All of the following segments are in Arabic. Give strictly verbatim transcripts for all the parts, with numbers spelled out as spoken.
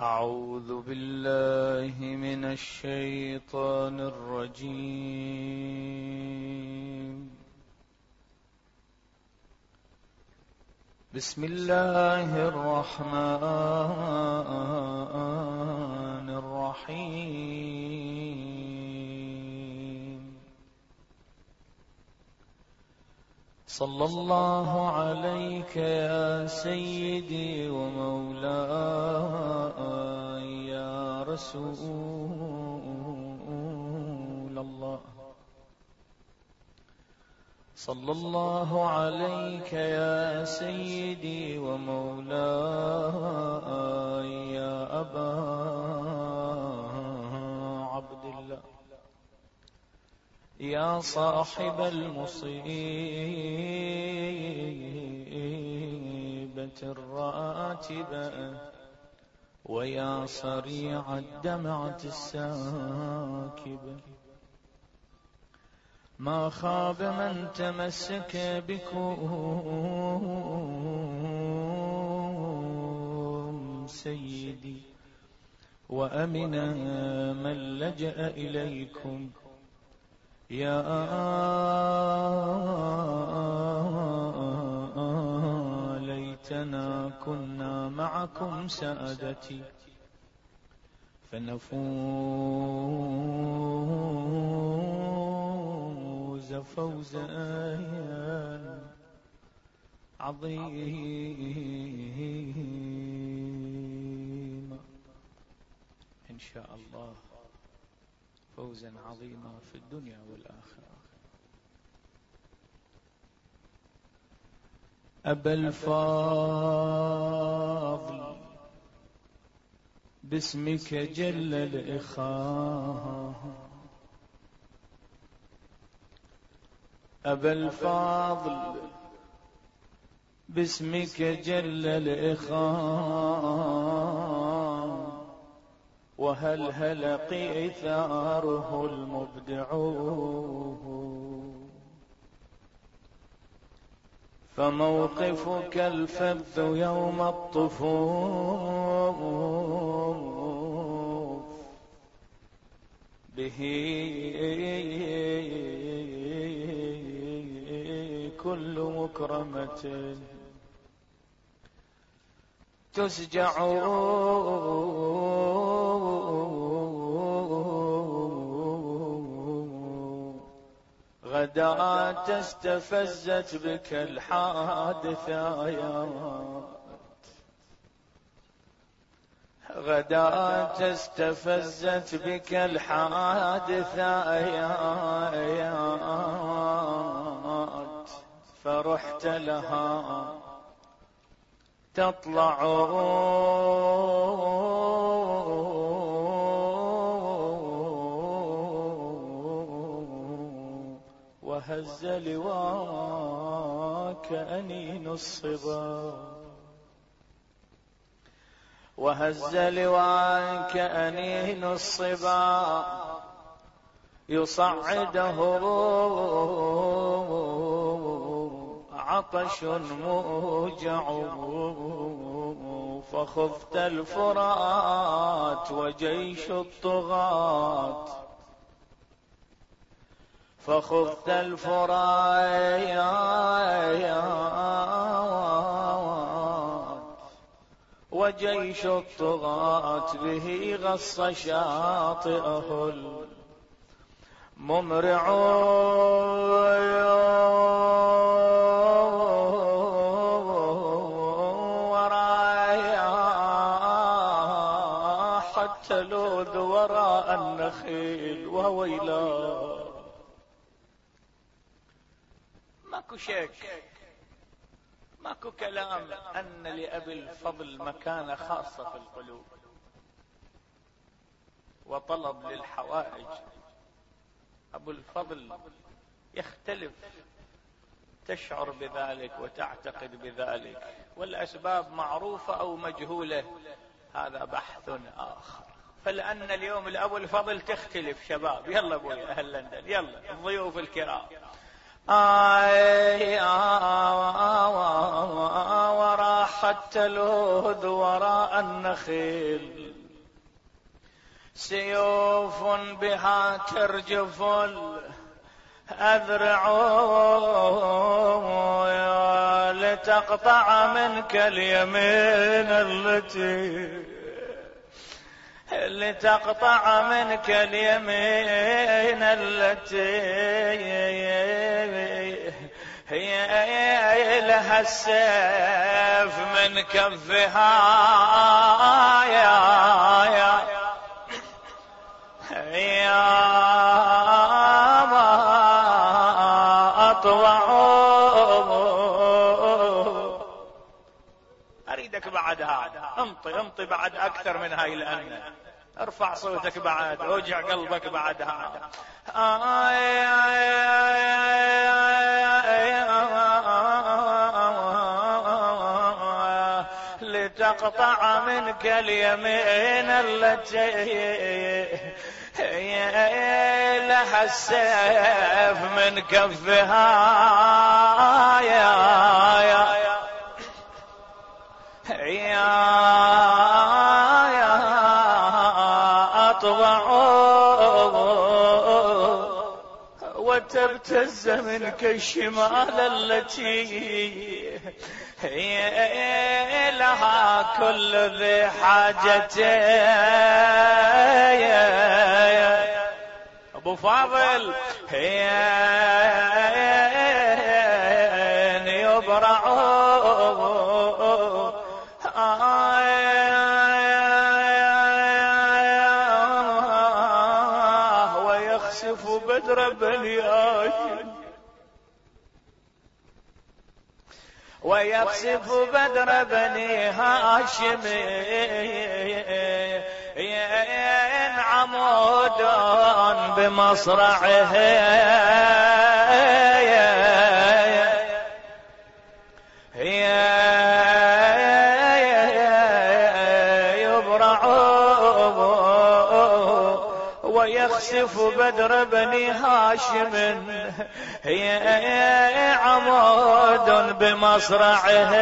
أعوذ بالله من الشيطان الرجيم. بسم الله الرحمن الرحيم. صلى الله عليك يا سيدي ومولاي يا رسول الله. صلى الله عليك يا سيدي ومولاي يا أبا عبد الله، يا صاحب المصيبة الراتبة، ويا صريع الدمعة الساكبة. ما خاب من تمسك بكم سيدي، وأمن من لجأ إليكم. يا ليتنا كنا معكم سادتي، فنفوز فوزا عظيما إن شاء الله، فوزا عظيما في الدنيا والآخرة. أبا الفاضل باسمك جل الإخاء، أبا الفاضل باسمك جل الإخاء، وهل هل قيثاره المبدع، فموقفك الفذ يوم الطفوف، به كل مكرمة تسجع، غدا تستفزت بك الحادثات، غدا تستفزت بك الحادثات، فرحت لها تطلع وهز لواك أنين الصبا، وهز لواك أنين الصبا، يصعده عطش موجع، فخفت الفرات وجيش الطغاة، فخفت الفرات وجيش الطغاة، به غص شاطئه الممرع، ورايا تلوذ وراء النخيل، وويلا ماكو شك، ماكو كلام أن لأبي الفضل مكانة خاصة في القلوب، وطلب للحوائج. أبو الفضل يختلف، تشعر بذلك وتعتقد بذلك، والأسباب معروفة أو مجهولة، هذا بحث آخر. فلأن اليوم الأبو الفضل تختلف شباب، يلا أبوي أهل لندن، يلا الضيوف الكرام، آي وراحت تلوذ وراء النخيل، سيوف بها ترجف الأذرع، لتقطع منك اليمين التي لتقطع منك اليمين التي هي لها السيف من كفها، يا يا يا ما أطوع. أريدك بعد هذا امطي امطي بعد أكثر من هاي الأنة، ارفع صوتك بعد، اوجع قلبك بعد هذا. لتقطع منك اليمين التي لها السيف من كفها، يا يا يا وتبتز منك الشمال التي هي لها كل ذي حاجة. أبو فاضل هي يبرع ويخسف بدر بني هاشم، ويخسف بدر بني هاشم عمود بمصرعه، يبرع ويخسف بدر بني هاشم هي عمود بمصرعه،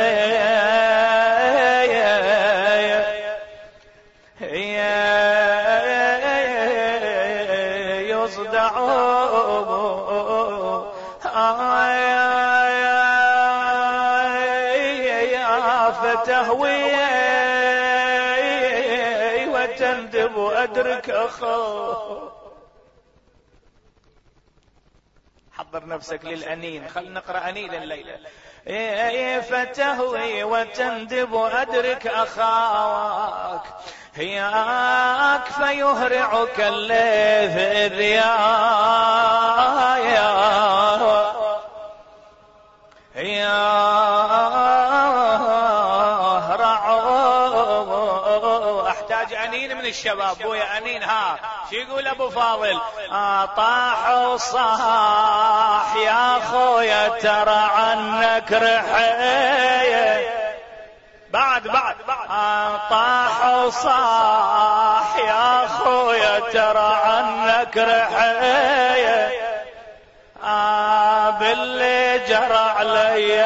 يصدع فتهوي وتندب أدرك أخاه. حضر نفسك للأنين، خل نقرأ أنين الليلة. فتهوي وتندب أدرك أخاك، هياك فيهرعك الليث إذ أحتاج أنين من الشباب. بويا أنين ها شو يقول أبو فاضل؟ طاح وصاح يا خويا ترى عنك رحية، بعد بعد طاح وصاح يا خويا ترى عنك رحية، باللي جرى علي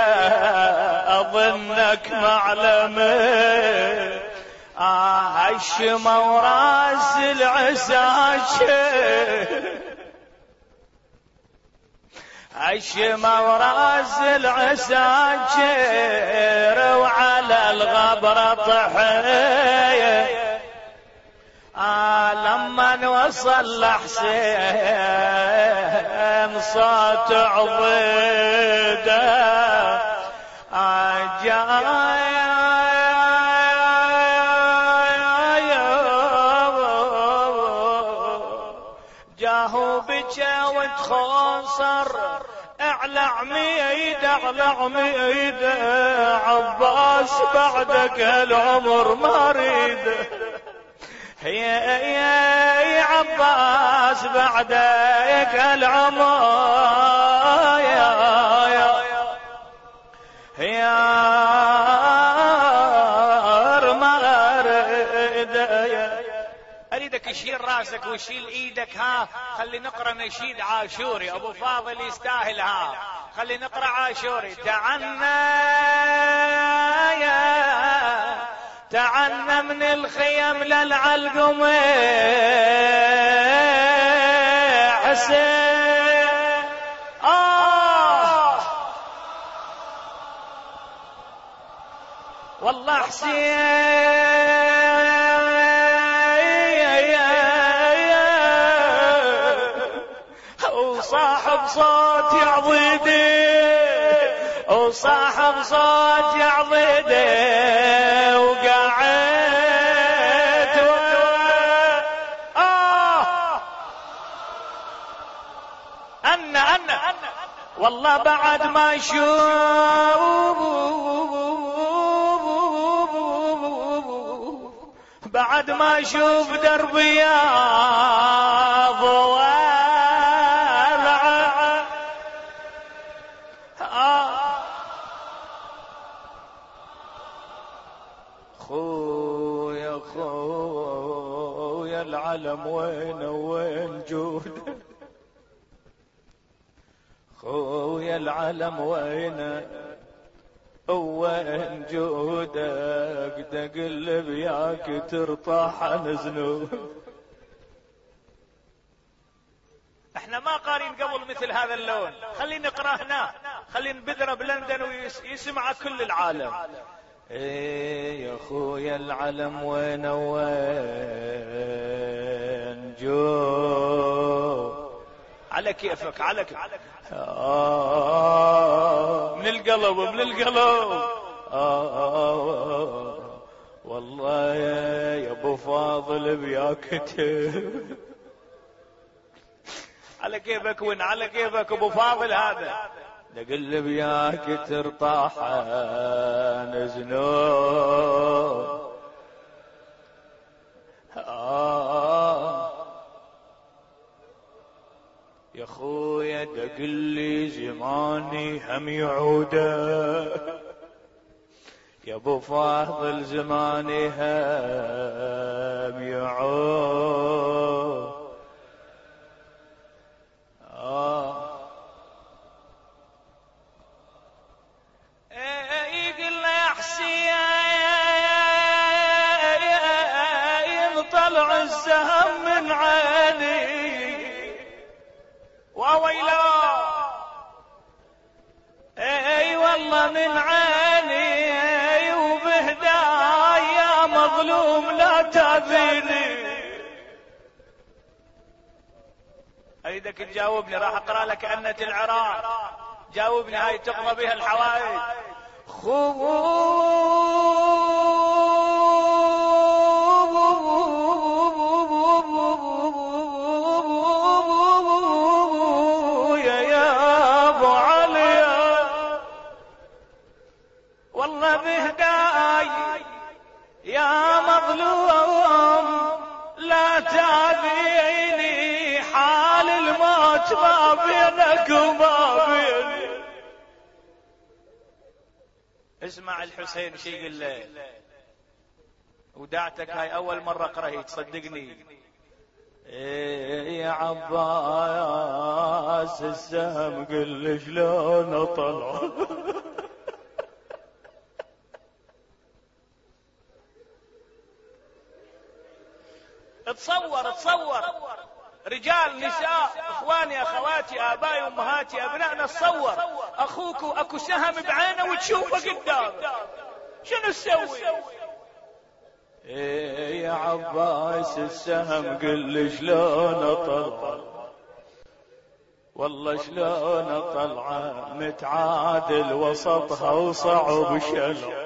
أظنك معلمة، هالشمى وراس العساكر، هالشمى وراس العساكر وعلى الغبرة طحية، لما وصل لحسين صوت عضيده جاي جاهو بجا وتخنصر اعلى عميد اعلى عميد، عباس بعدك العمر ما اريد، يا عباس بعدك العمر يا يا ما اريد، اريدك يشيل راسك ويشيل ايدك. ها خلي نقرا نشيد عاشوري، ابو فاضل يستاهل. ها خلي نقرا عاشوري. تعنا يا تعنا من الخيم للعلقم حسين. آه والله حسين وصاحب صوت يعضيدي، وصاحب صوت يعضيدي وقاعد و... آه أنا أنا والله بعد ما شوف بعد ما اشوف دربي يا ضوء خويا خويا العلم وين وين جود، خويا العلم وين وين جودك، تقلب ياك ترطاح عن ذنوب. احنا ما قارين قبل مثل هذا اللون، خلينا نقرا هنا، خلينا نبذره بلندن ويسمع كل العالم. ايه يا خويا العلم وين وين جو، على كيفك على كيفك. آه من القلب من القلب. آه آه والله يا ابو فاضل بياك كتب. على كيفك وين على كيفك ابو فاضل هذا، نقلب ياك ترطاح عن ذنوب. آه يا خويا دقلي زماني هم يعوده، يا ابو فاضل زماني هم يعود. آه يقول له يا حسين طلع السهم من عيني وويلا، اي والله من عيني وبهداي يا مظلوم لا تاذيني. اريدك تجاوبني، راح اقرا لك أنة العراق، جاوبني هاي تقضى بها الحوائج. والله بهداي يا مظلوم لا تاذيني، حال الموت ما بينك وما بيني. اسمع الحسين شي يقول له، ودعتك هاي اول مرة اقرأ تصدقني. ايه يا عباس السهم قل شلون طلع. تصور تصور رجال نساء اخواني اخواتي ابائي امهاتي ابنائنا، تصور اخوك اكو سهم بعينه وتشوفه قدام، شنو تسوي؟ ايه يا عباس السهم قل شلون طلع، والله شلون طلع متعادل وسطها وصعب شلع.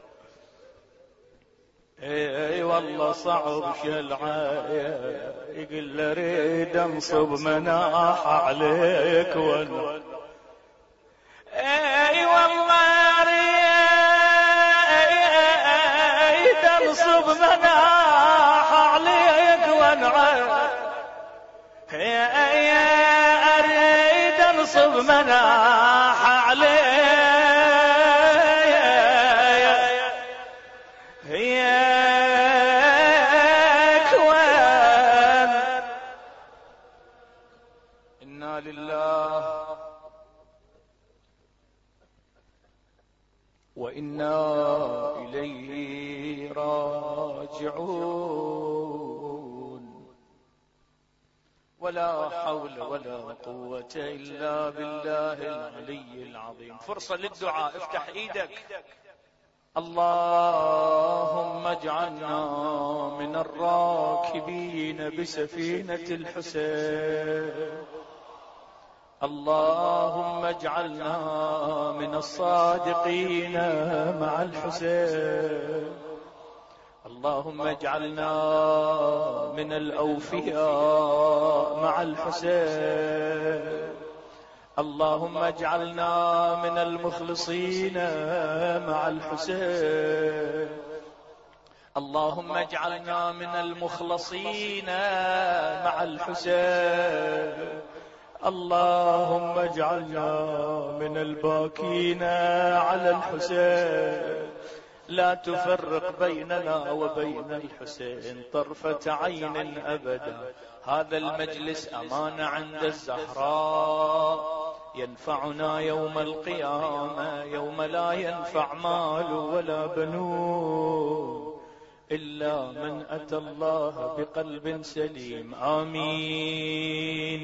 اي والله صعب شلعه، يقول اريد انصب مناح عليك وانا، اي والله اريد انصب مناح عليك وانا، اريد انصب مناح عليك وإنا إليه راجعون. ولا حول ولا قوة إلا بالله العلي العظيم. فرصة للدعاء، افتح ايدك. اللهم اجعلنا من الراكبين بسفينة الحسين. اللهم اجعلنا من الصادقين مع الحسين. اللهم اجعلنا من الأوفياء مع الحسين. اللهم اجعلنا من المخلصين مع الحسين. اللهم اجعلنا من المخلصين مع الحسين. اللهم اجعلنا من الباكين على الحسين. لا تفرق بيننا وبين الحسين طرفة عين أبدا. هذا المجلس أمانة عند الزهراء ينفعنا يوم القيامة، يوم لا ينفع مال ولا بنون إلا من أتى الله بقلب سليم. آمين.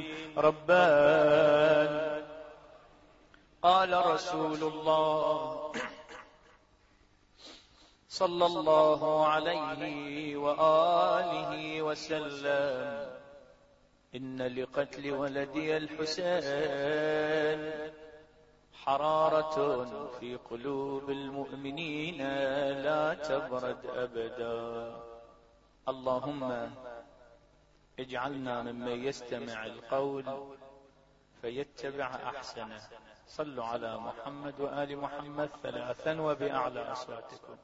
ربنا قال رسول الله صلى الله عليه وآله وسلم: إن لقتل ولدي الحسين حرارة في قلوب المؤمنين لا تبرد أبدا. اللهم اجعلنا ممن يستمع القول فيتبع أحسنه. صلوا على محمد وآل محمد ثلاثا وبأعلى أصواتكم.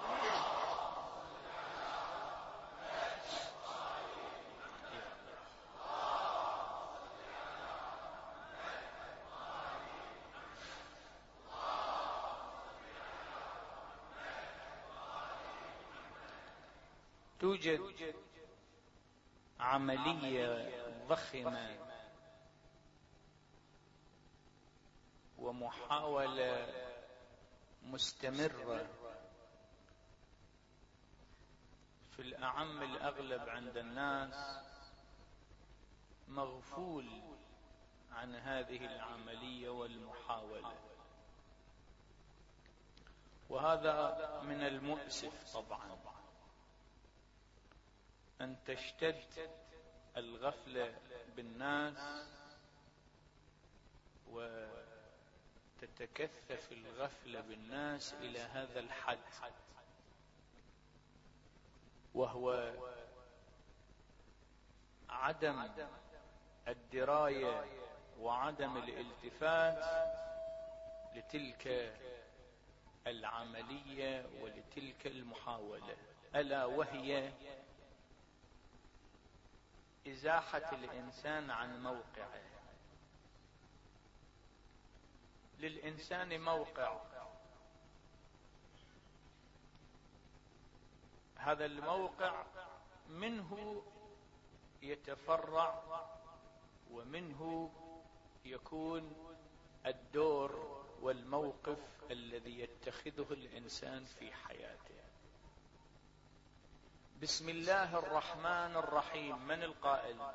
توجد عملية ضخمة ومحاولة مستمرة في الأعم الأغلب عند الناس مغفول عن هذه العملية والمحاولة، وهذا من المؤسف طبعا أن تشتد الغفلة بالناس وتتكثف الغفلة بالناس إلى هذا الحد، وهو عدم الدراية وعدم الالتفات لتلك العملية ولتلك المحاولة، ألا وهي إزاحة الإنسان عن موقعه. للإنسان موقع، هذا الموقع منه يتفرع ومنه يكون الدور والموقف الذي يتخذه الإنسان في حياته. بسم الله الرحمن الرحيم. من القائل؟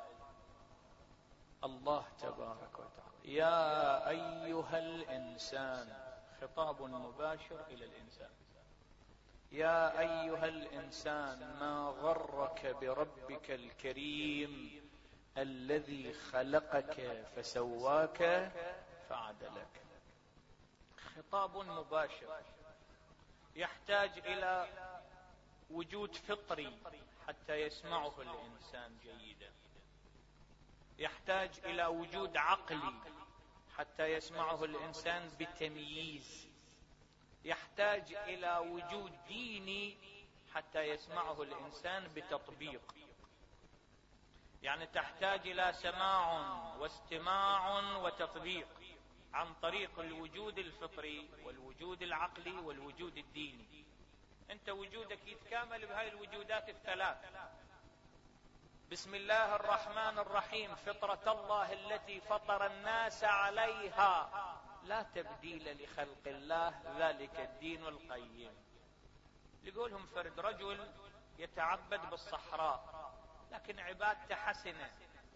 الله تبارك وتعالى. يا أيها الإنسان، خطاب مباشر إلى الإنسان. يا أيها الإنسان ما غرك بربك الكريم الذي خلقك فسواك فعدلك. خطاب مباشر يحتاج إلى وجود فطري حتى يسمعه الإنسان جيدا، يحتاج إلى وجود عقلي حتى يسمعه الإنسان بتمييز، يحتاج إلى وجود ديني حتى يسمعه الإنسان بتطبيق. يعني تحتاج إلى سماع واستماع وتطبيق عن طريق الوجود الفطري والوجود العقلي والوجود الديني. أنت وجودك يتكامل بهاي الوجودات الثلاث. بسم الله الرحمن الرحيم. فطرة الله التي فطر الناس عليها لا تبديل لخلق الله ذلك الدين القيم. يقولهم فرد رجل يتعبد بالصحراء لكن عبادته حسنة،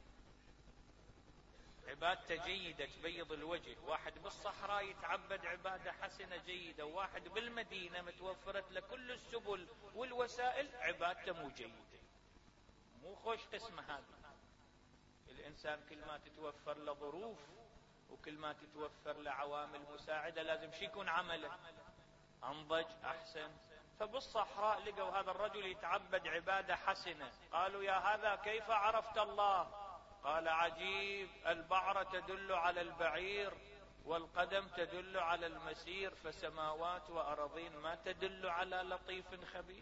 عبادته جيدة تبيض الوجه. واحد بالصحراء يتعبد عبادة حسنة جيدة، وواحد بالمدينة متوفرت له كل السبل والوسائل عبادته مو جيدة، مو خوش قسمة هذا. الإنسان كل ما تتوفر له ظروف وكل ما تتوفر له عوامل مساعدة لازم شي يكون عمله أنضج أحسن. فبالصحراء لقوا هذا الرجل يتعبد عبادة حسنة، قالوا يا هذا كيف عرفت الله؟ قال عجيب، البعرة تدل على البعير والقدم تدل على المسير، فسماوات وأراضين ما تدل على لطيف خبير.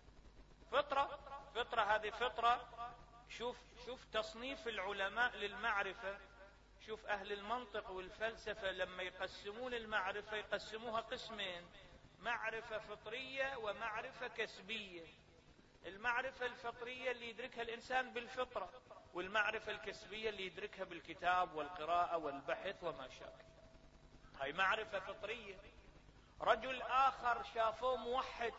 فطرة فطرة هذه فطرة. شوف شوف تصنيف العلماء للمعرفة، شوف أهل المنطق والفلسفة لما يقسمون المعرفة يقسموها قسمين: معرفة فطرية ومعرفة كسبية. المعرفة الفطرية اللي يدركها الإنسان بالفطرة، والمعرفة الكسبية اللي يدركها بالكتاب والقراءة والبحث وما شابه. هاي معرفة فطرية. رجل آخر شافوه موحد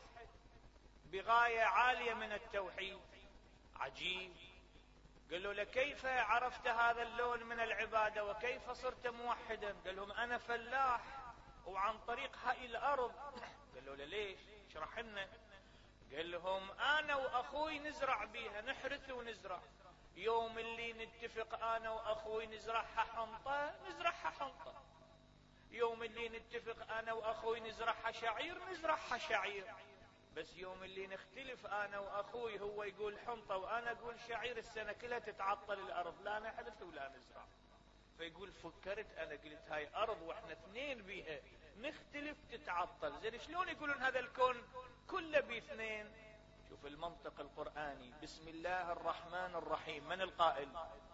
بغاية عالية من التوحيد، عجيب، قالوا له كيف عرفت هذا اللون من العبادة وكيف صرت موحدا؟ قال لهم أنا فلاح وعن طريق هاي الأرض. قالوا له ليش؟ اشرح لنا. قال لهم أنا وأخوي نزرع بيها، نحرث ونزرع. يوم اللي نتفق أنا وأخوي نزرعها حنطة نزرعها حنطة، يوم اللي نتفق أنا وأخوي نزرعها شعير نزرعها شعير. بس يوم اللي نختلف أنا وأخوي، هو يقول حنطة وأنا أقول شعير، السنة كلها تتعطل الأرض، لا نحرث ولا نزرع. فيقول فكرت أنا قلت هاي أرض وإحنا اثنين بيها، نختلف تتعطل، زين شلون يقولون هذا الكون كله باثنين؟ شوف المنطق القرآني. بسم الله الرحمن الرحيم، من القائل؟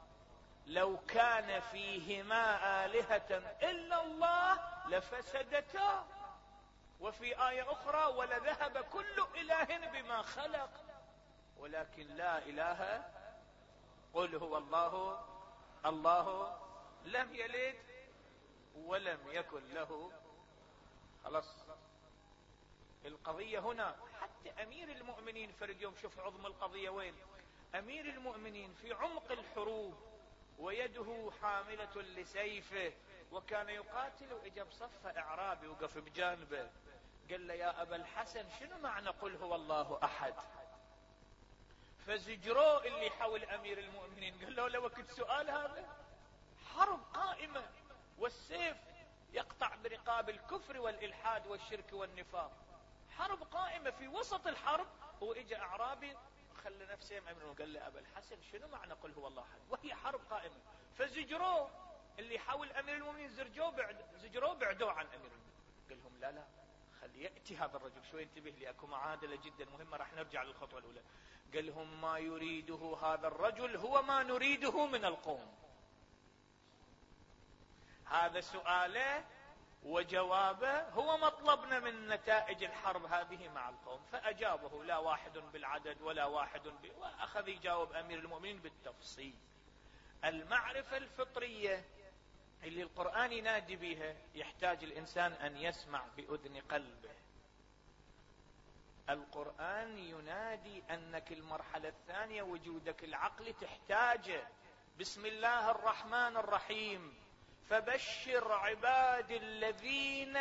لو كان فيهما آلهة إلا الله لفسدتا. وفي آية أخرى ولذهب كل إله بما خلق ولكن لا إله. قل هو الله الله لم يلد ولم يكن له. خلاص القضية هنا. حتى أمير المؤمنين فرد يوم، شوف عظم القضية وين. أمير المؤمنين في عمق الحروب ويده حاملة لسيفه وكان يقاتل، وإجا بصفة إعرابي وقف بجانبه قال له يا أبا الحسن شنو معنى قل هو الله أحد؟ فزجروه اللي حول أمير المؤمنين، قال له لو وقت سؤال هذا، حرب قائمة والسيف يقطع برقاب الكفر والإلحاد والشرك والنفاق، حرب قائمة في وسط الحرب، وإجا أعرابي خلى نفسه يمأمنه قال له أبا الحسن شنو معنى قل هو الله أحد وهي حرب قائمة؟ فزجروه اللي حول أمير المؤمنين، زرجوه بعد زجروه بعدوه عن أمير المؤمنين. قال لهم لا لا خلي يأتي هذا الرجل شوي، انتبه لي اكو معادلة جدا مهمة، راح نرجع للخطوة الأولى. قال لهم ما يريده هذا الرجل هو ما نريده من القوم. هذا سؤاله وجوابه هو مطلبنا من نتائج الحرب هذه مع القوم. فأجابه لا واحد بالعدد ولا واحد ب... وأخذ يجاوب أمير المؤمنين بالتفصيل. المعرفة الفطرية اللي القرآن ينادي بها يحتاج الإنسان أن يسمع بأذن قلبه. القرآن ينادي أنك المرحلة الثانية وجودك العقلي تحتاجه. بسم الله الرحمن الرحيم، فبشر عباد الذين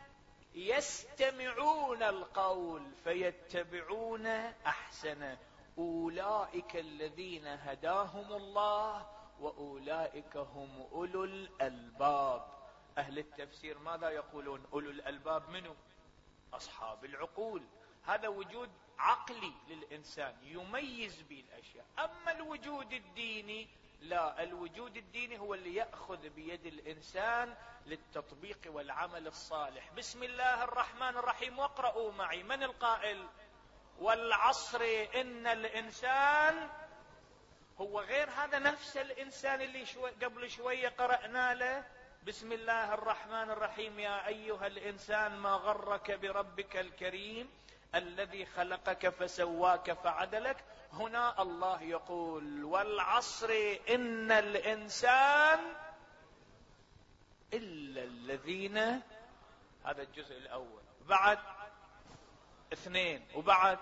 يستمعون القول فيتبعون أحسنه أولئك الذين هداهم الله وأولئك هم أولو الألباب. أهل التفسير ماذا يقولون؟ أولو الألباب منو؟ أصحاب العقول. هذا وجود عقلي للإنسان يميز به الأشياء. أما الوجود الديني لا، الوجود الديني هو اللي يأخذ بيد الإنسان للتطبيق والعمل الصالح. بسم الله الرحمن الرحيم، واقرأوا معي، من القائل؟ والعصر إن الإنسان، هو غير هذا نفس الإنسان اللي شوي قبل شوية قرأنا له بسم الله الرحمن الرحيم يا أيها الإنسان ما غرك بربك الكريم الذي خلقك فسواك فعدلك. هنا الله يقول والعصر إن الإنسان إلا الذين، هذا الجزء الأول. بعد اثنين، وبعد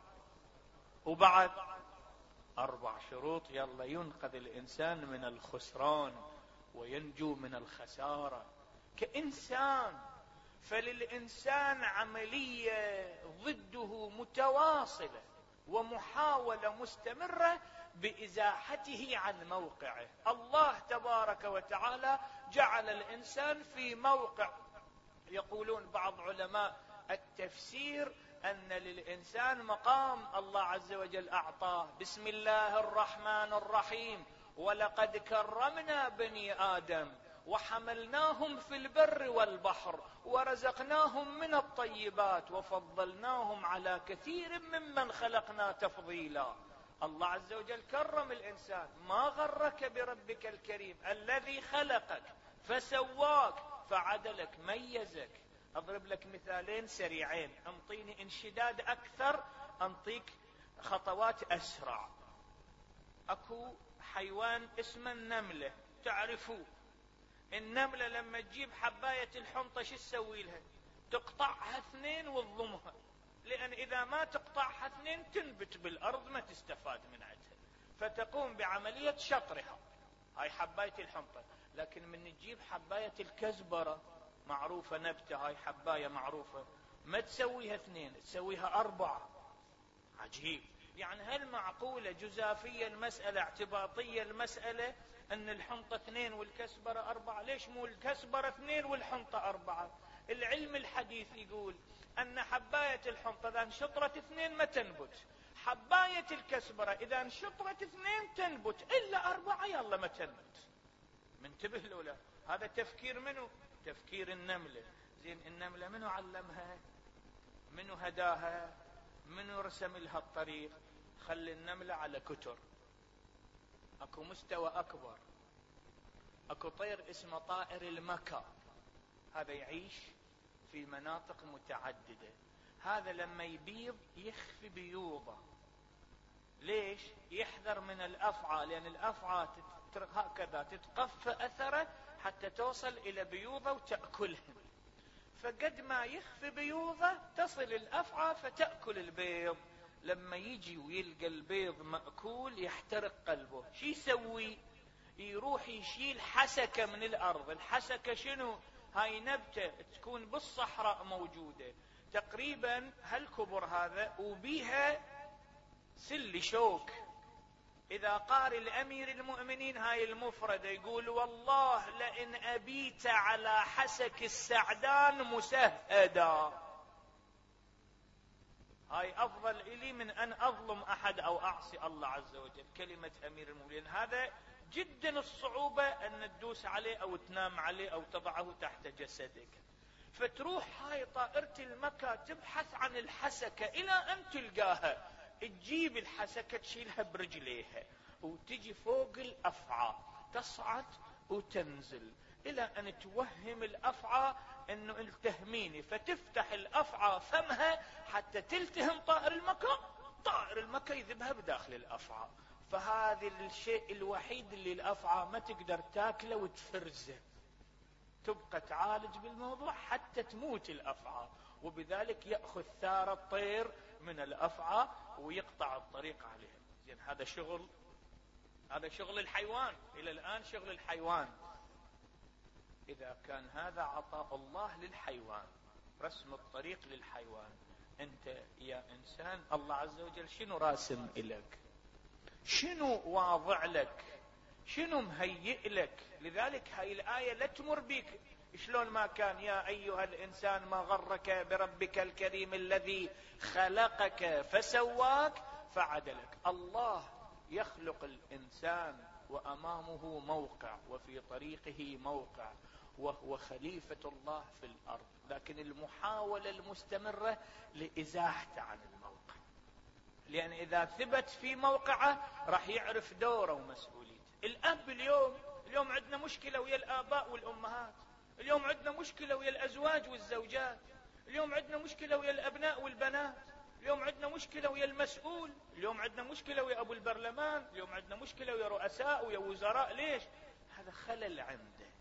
وبعد أربع شروط. يلا ينقذ الإنسان من الخسران وينجو من الخسارة كإنسان. فللإنسان عملية ضده متواصلة ومحاولة مستمرة بإزاحته عن موقعه. الله تبارك وتعالى جعل الإنسان في موقع، يقولون بعض علماء التفسير أن للإنسان مقام الله عز وجل أعطاه. بسم الله الرحمن الرحيم: ولقد كرمنا بني آدم وحملناهم في البر والبحر ورزقناهم من الطيبات وفضلناهم على كثير ممن خلقنا تفضيلا. الله عز وجل كرم الإنسان. ما غرك بربك الكريم الذي خلقك فسواك فعدلك ميزك. أضرب لك مثالين سريعين، أنطيني انشداد أكثر أنطيك خطوات أسرع. أكو حيوان اسمه النملة، تعرفوه. النملة لما تجيب حباية الحنطة شو تسوي لها؟ تقطعها اثنين وتضمها، لأن إذا ما تقطعها اثنين تنبت بالأرض ما تستفاد من عندها، فتقوم بعملية شطرها. هاي حباية الحنطة. لكن من تجيب حباية الكزبرة، معروفة نبتة، هاي حباية معروفة، ما تسويها اثنين، تسويها أربعة. عجيب. يعني هل معقولة جزافية المسألة، اعتباطية المسألة، أن الحنطة اثنين والكزبرة أربعة؟ ليش مو الكزبرة اثنين والحنطة أربعة؟ العلم الحديث يقول أن حباية الحنطة إذا انشطرت اثنين ما تنبت، حباية الكزبرة إذا انشطرت اثنين تنبت، إلا أربعة يلا ما تنبت. منتبه لولا؟ هذا تفكير منه؟ تفكير النملة. زين، النملة منو علمها؟ منو هداها؟ منو رسم لها الطريق؟ خلي النملة على كتر. اكو مستوى اكبر، اكو طير اسمه طائر المكا، هذا يعيش في مناطق متعددة. هذا لما يبيض يخفي بيوضه. ليش؟ يحذر من الافعى، لان الافعى هكذا تتقفى اثره حتى توصل الى بيوضه وتأكلهم. فقد ما يخفي بيوضه تصل الافعى فتأكل البيض. لما يجي ويلقى البيض مأكول يحترق قلبه. شي يسوي؟ يروح يشيل حسكة من الارض. الحسكة شنو؟ هاي نبتة تكون بالصحراء موجودة تقريبا هالكبر هذا، وبيها سل شوك. إذا قارئ الأمير المؤمنين هاي المفردة يقول: والله لئن أبيت على حسك السعدان مسهدا. هاي أفضل إلي من أن أظلم أحد أو أعصي الله عز وجل. كلمة أمير المؤمنين هذا جدا الصعوبة أن تدوس عليه أو تنام عليه أو تضعه تحت جسدك. فتروح هاي طائرة المكا تبحث عن الحسكة إلى أن تلقاها، تجيب الحسكة تشيلها برجليها وتجي فوق الأفعى، تصعد وتنزل إلى أن توهم الأفعى أنه التهميني، فتفتح الأفعى فمها حتى تلتهم طائر المكا. طائر المكا يذبها بداخل الأفعى. فهذا الشيء الوحيد اللي الأفعى ما تقدر تاكله وتفرزه، تبقى تعالج بالموضوع حتى تموت الأفعى، وبذلك يأخذ ثار الطير من الأفعى ويقطع الطريق عليها. زين، هذا شغل هذا شغل الحيوان. إلى الآن شغل الحيوان. إذا كان هذا عطاء الله للحيوان، رسم الطريق للحيوان، أنت يا إنسان الله عز وجل شنو راسم إلك؟ شنو واضع لك؟ شنو مهيئ لك؟ لذلك هاي الآية لا تمر بك شلون ما كان. يا أيها الإنسان ما غرك بربك الكريم الذي خلقك فسواك فعدلك. الله يخلق الإنسان وأمامه موقع وفي طريقه موقع، وهو خليفة الله في الأرض، لكن المحاولة المستمرة لإزاحته عن الموقع، لأن إذا ثبت في موقعه راح يعرف دوره ومسؤوليته. الأب اليوم اليوم عندنا مشكلة ويا الآباء والأمهات، اليوم عندنا مشكلة ويا الأزواج والزوجات، اليوم عندنا مشكلة ويا الأبناء والبنات، اليوم عندنا مشكلة ويا المسؤول، اليوم عندنا مشكلة ويا أبو البرلمان، اليوم عندنا مشكلة ويا رؤساء ويا وزراء. ليش؟ هذا خلل عنده.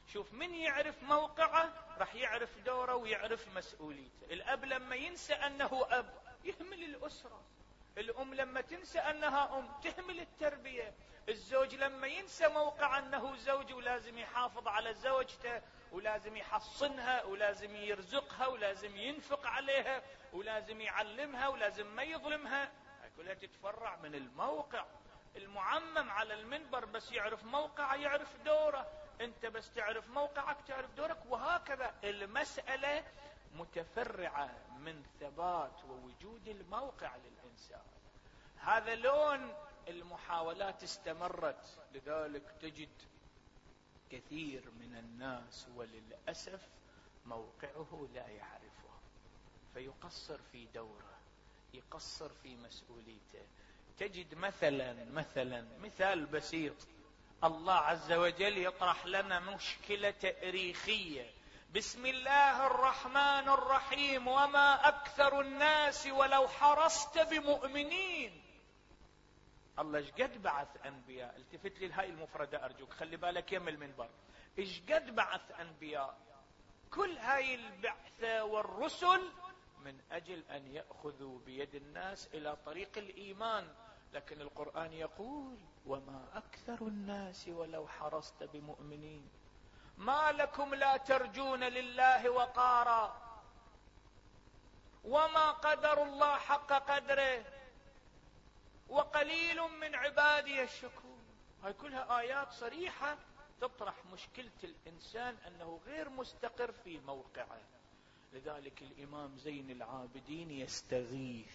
شوف من يعرف موقعه راح يعرف دوره ويعرف مسؤوليته. الأب لما ينسى أنه أب يهمل الأسرة، الأم لما تنسى أنها أم تهمل التربية، الزوج لما ينسى موقع أنه زوج ولازم يحافظ على زوجته ولازم يحصنها ولازم يرزقها ولازم ينفق عليها ولازم يعلمها ولازم ما يظلمها، كلها تتفرع من الموقع. المعمم على المنبر بس يعرف موقعه يعرف دوره، انت بس تعرف موقعك تعرف دورك، وهكذا. المسألة متفرعة من ثبات ووجود الموقع للإنسان. هذا لون المحاولات استمرت، لذلك تجد كثير من الناس وللأسف موقعه لا يعرفه، فيقصر في دوره، يقصر في مسؤوليته. تجد مثلا مثلا مثال بسيط، الله عز وجل يطرح لنا مشكلة تاريخية، بسم الله الرحمن الرحيم، وما أكثر الناس ولو حرصت بمؤمنين. الله ايش قد بعث أنبياء، التفت لي هاي المفردة أرجوك، خلي بالك يم المنبر، ايش قد بعث أنبياء، كل هاي البعثة والرسل من أجل أن يأخذوا بيد الناس إلى طريق الإيمان، لكن القرآن يقول وما أكثر الناس ولو حرصت بمؤمنين. ما لكم لا ترجون لله وقارا وما قدر الله حق قدره وقليل من عبادي الشكور. هاي كلها آيات صريحة تطرح مشكلة الإنسان أنه غير مستقر في موقعه. لذلك الإمام زين العابدين يستغيث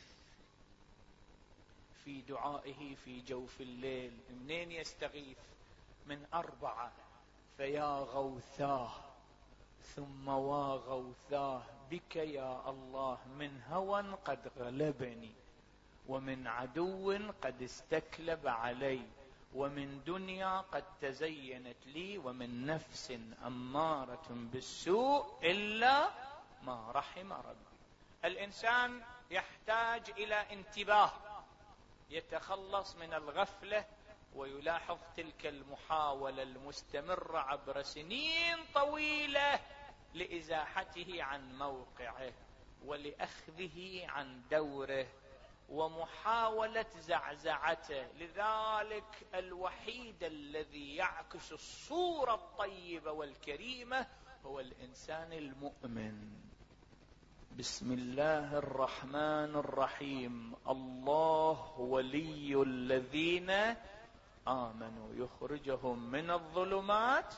في دعائه في جوف الليل. منين يستغيث؟ من أربعة: فيا غوثاه ثم واغوثاه بك يا الله، من هوى قد غلبني ومن عدو قد استكلب علي ومن دنيا قد تزينت لي ومن نفس أمارة بالسوء إلا ما رحم ربي. الإنسان يحتاج إلى انتباه، يتخلص من الغفلة ويلاحظ تلك المحاولة المستمرة عبر سنين طويلة لإزاحته عن موقعه ولأخذه عن دوره ومحاولة زعزعته. لذلك الوحيد الذي يعكس الصورة الطيبة والكريمة هو الإنسان المؤمن. بسم الله الرحمن الرحيم، الله ولي الذين آمنوا يخرجهم من الظلمات.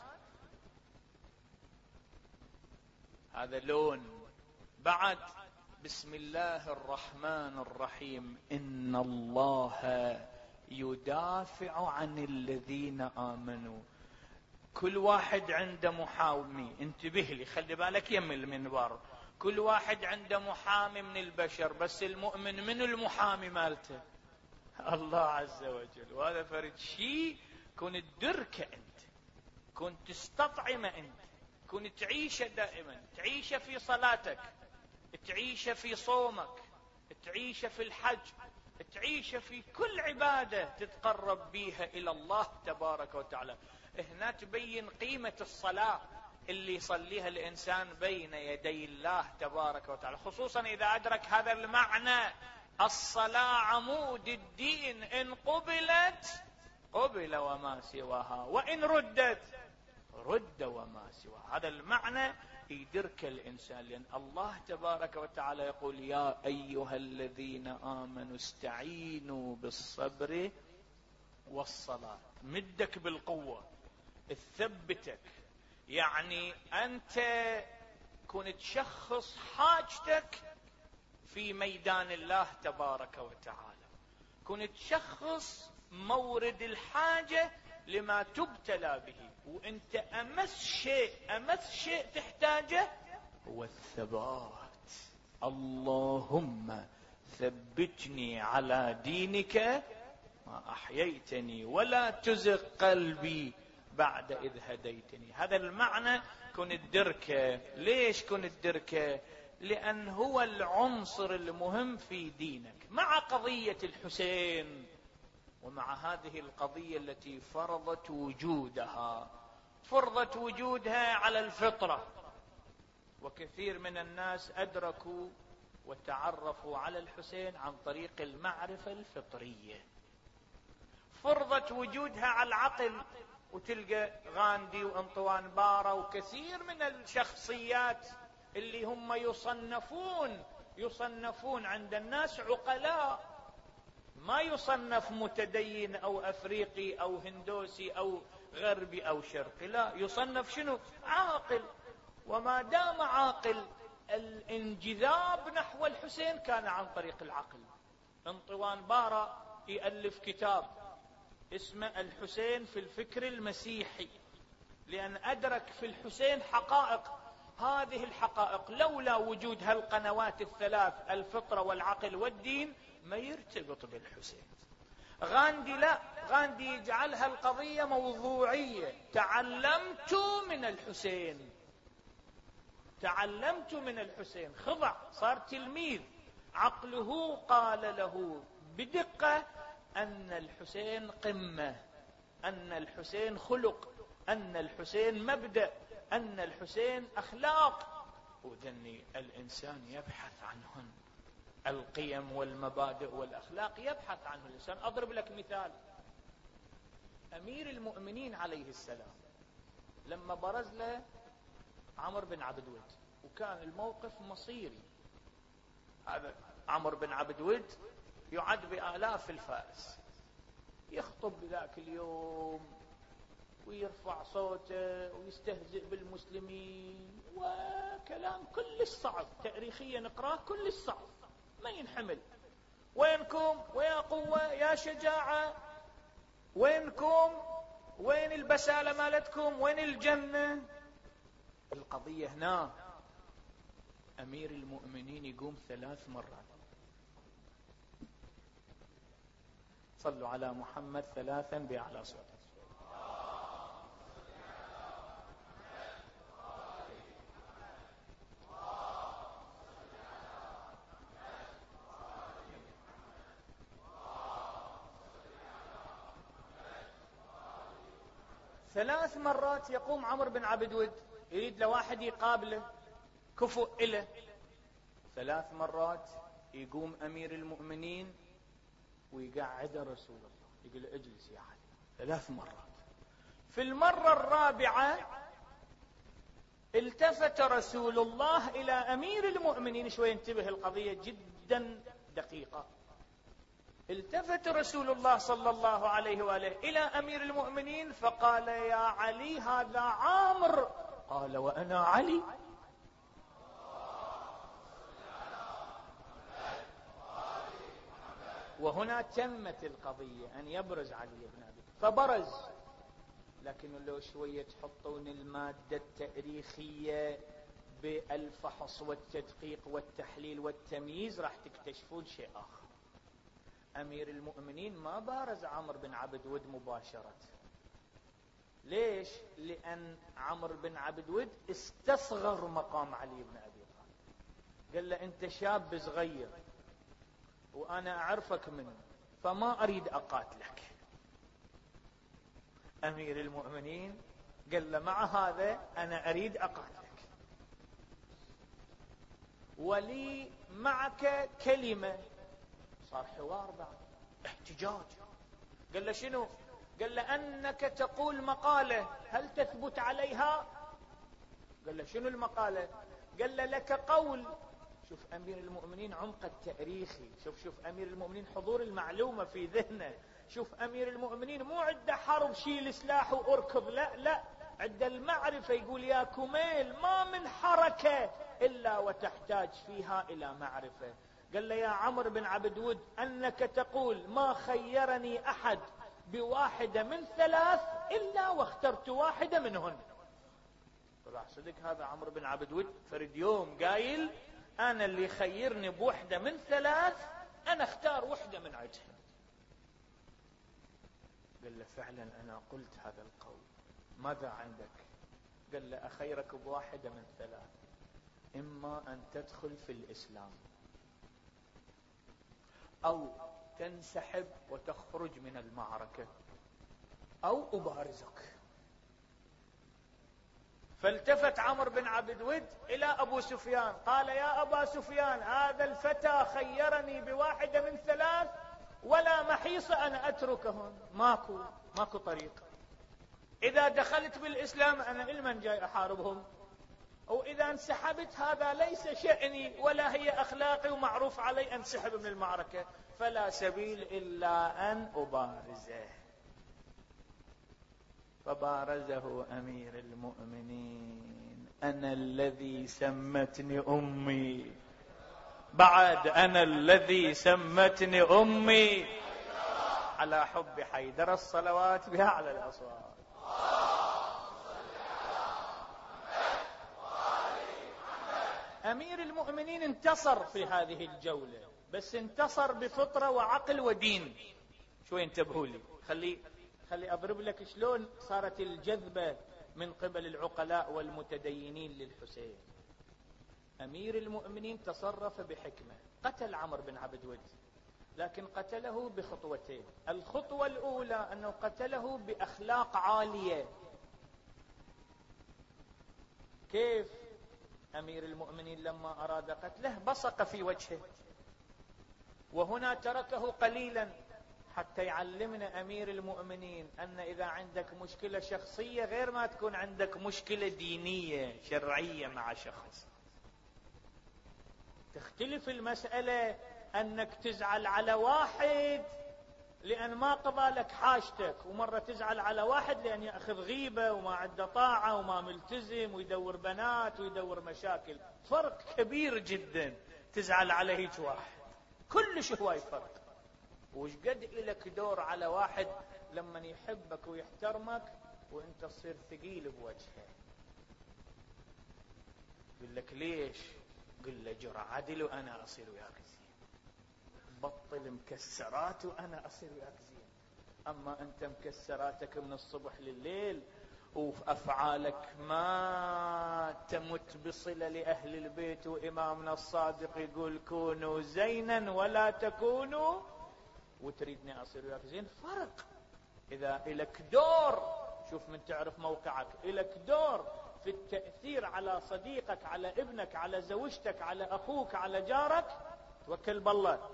هذا لون. بعد بسم الله الرحمن الرحيم، إن الله يدافع عن الذين آمنوا. كل واحد عنده محامي، انتبه لي، خلي بالك يم المنبر، كل واحد عنده محامي من البشر، بس المؤمن من المحامي مالته الله عز وجل. وهذا فرد شيء كن تدركه انت، كن تستطعمه انت، كن تعيشه دائما، تعيشه في صلاتك، تعيشه في صومك، تعيشه في الحج، تعيشه في كل عبادة تتقرب بيها إلى الله تبارك وتعالى. هنا تبين قيمة الصلاة اللي يصليها الإنسان بين يدي الله تبارك وتعالى، خصوصا إذا أدرك هذا المعنى: الصلاة عمود الدين، إن قبلت قبل وما سواها وإن ردت رد وما سواها. هذا المعنى يدرك الإنسان، لأن الله تبارك وتعالى يقول يا أيها الذين آمنوا استعينوا بالصبر والصلاة. مدك بالقوة، تثبتك، يعني أنت كنت تشخص حاجتك في ميدان الله تبارك وتعالى، كنت تشخص مورد الحاجة لما تبتلى به، وانت امس شيء امس شيء تحتاجه هو الثبات. اللهم ثبتني على دينك ما احييتني ولا تزغ قلبي بعد اذ هديتني. هذا المعنى كنت دركه. ليش كنت دركه؟ لان هو العنصر المهم في دينك، مع قضية الحسين ومع هذه القضية التي فرضت وجودها فرضت وجودها على الفطرة، وكثير من الناس أدركوا وتعرفوا على الحسين عن طريق المعرفة الفطرية. فرضت وجودها على العقل، وتلقى غاندي وانطوان بارا وكثير من الشخصيات اللي هم يصنفون يصنفون عند الناس عقلاء، ما يصنف متدين أو أفريقي أو هندوسي أو غربي أو شرقي، لا، يصنف شنو؟ عاقل. وما دام عاقل، الانجذاب نحو الحسين كان عن طريق العقل. انطوان بارا يألف كتاب اسمه الحسين في الفكر المسيحي، لأن أدرك في الحسين حقائق، هذه الحقائق لولا وجود هالقنوات الثلاث الفطرة والعقل والدين ما يرتبط بالحسين. غاندي لا، غاندي يجعلها القضية موضوعية. تعلمت من الحسين، تعلمت من الحسين، خضع، صار تلميذ. عقله قال له بدقة أن الحسين قمة، أن الحسين خلق، أن الحسين مبدأ، أن الحسين أخلاق. وذني الإنسان يبحث عنهن، القيم والمبادئ والأخلاق يبحث عنه الإنسان. أضرب لك مثال. أمير المؤمنين عليه السلام لما برز له عمرو بن عبد ود، وكان الموقف مصيري. هذا عمرو بن عبد ود يعد بآلاف الفارس، يخطب بذاك اليوم ويرفع صوته ويستهزئ بالمسلمين، وكلام كل صعب، تاريخيا نقراه كل صعب، ما ينحمل. وينكم ويا قوة يا شجاعة، وينكم وين البسالة مالتكم، وين الجنة. القضية هنا أمير المؤمنين يقوم ثلاث مرات، صلوا على محمد ثلاثا بأعلى صوت. ثلاث مرات يقوم عمرو بن عبد ود، يريد لواحد يقابله كفؤ إله. ثلاث مرات يقوم أمير المؤمنين ويقعد رسول الله، يقول اجلس يا علي. ثلاث مرات. في المرة الرابعة التفت رسول الله إلى أمير المؤمنين، شوي انتبه، القضية جدا دقيقة. التفت رسول الله صلى الله عليه وآله إلى أمير المؤمنين فقال يا علي هذا عامر. قال وأنا علي. وهنا تمت القضية أن يبرز علي بن أبي، فبرز. لكن لو شوية تحطون المادة التاريخية بالفحص والتدقيق والتحليل والتمييز راح تكتشفون شيء آخر. أمير المؤمنين ما بارز عمرو بن عبد ود مباشرة. ليش؟ لأن عمرو بن عبد ود استصغر مقام علي بن أبي طالب، قال له أنت شاب صغير وأنا أعرفك منه، فما أريد أقاتلك. أمير المؤمنين قال له مع هذا أنا أريد أقاتلك، ولي معك كلمة. صار حوار بعد، احتجاج. قال له شنو؟ قال له أنك تقول مقالة، هل تثبت عليها؟ قال له شنو المقالة؟ قال له لك قول. شوف أمير المؤمنين عمق التاريخي، شوف شوف أمير المؤمنين حضور المعلومة في ذهنه. شوف أمير المؤمنين مو عده حرب شيل سلاح واركض، لا لا، عده المعرفة. يقول يا كميل ما من حركة إلا وتحتاج فيها إلى معرفة. قال له يا عمرو بن عبد ود أنك تقول ما خيرني أحد بواحدة من ثلاث إلا واخترت واحدة منهن. طلع صدق هذا عمرو بن عبد ود، فرد يوم قايل أنا اللي خيرني بوحدة من ثلاث أنا اختار وحدة من عدهم. قال له فعلا أنا قلت هذا القول، ماذا عندك؟ قال له أخيرك بواحدة من ثلاث، إما أن تدخل في الإسلام أو تنسحب وتخرج من المعركة أو أبارزك. فالتفت عمرو بن عبد ود إلى أبو سفيان قال: يا أبا سفيان، هذا الفتى خيرني بواحدة من ثلاث ولا محيص أنا أتركهن. ماكو ماكو طريق. إذا دخلت بالإسلام أنا إلمن جاي أحاربهم، وإذا انسحبت هذا ليس شأني ولا هي أخلاقي ومعروف علي أنسحب من المعركة، فلا سبيل إلا أن أبارزه. فبارزه أمير المؤمنين: أنا الذي سمتني أمي، بعد أنا الذي سمتني أمي على حب حيدر، الصلوات بها على الأصوات. أمير المؤمنين انتصر في هذه الجولة، بس انتصر بفطرة وعقل ودين. شوي انتبهوا لي، خلي خلي أضرب لك شلون صارت الجذبة من قبل العقلاء والمتدينين للحسين. أمير المؤمنين تصرف بحكمة، قتل عمرو بن عبد ود، لكن قتله بخطوتين. الخطوة الأولى أنه قتله بأخلاق عالية. كيف؟ أمير المؤمنين لما أراد قتله بصق في وجهه، وهنا تركه قليلا حتى يعلمنا أمير المؤمنين أن إذا عندك مشكلة شخصية غير ما تكون عندك مشكلة دينية شرعية مع شخص. تختلف المسألة أنك تزعل على واحد لأن ما قضى لك حاجتك، ومرة تزعل على واحد لأن يأخذ غيبة وما عنده طاعة وما ملتزم ويدور بنات ويدور مشاكل. فرق كبير جدا تزعل على هيك واحد، كلش هواي فرق. وش قد إلك دور على واحد لما يحبك ويحترمك وانت تصير ثقيل بوجهه. يقول لك ليش؟ قل له جرى عدل وأنا أصير وياك زين، بطل مكسرات وأنا أصير وياك زين. أما أنت مكسراتك من الصبح لليل وأفعالك ما تمت بصلة لأهل البيت، وإمامنا الصادق يقول كونوا زينا ولا تكونوا، وتريدني أصير وياك زين. فرق. إذا إلك دور، شوف من تعرف موقعك، إلك دور في التأثير على صديقك، على ابنك، على زوجتك، على أخوك، على جارك، توكل بالله.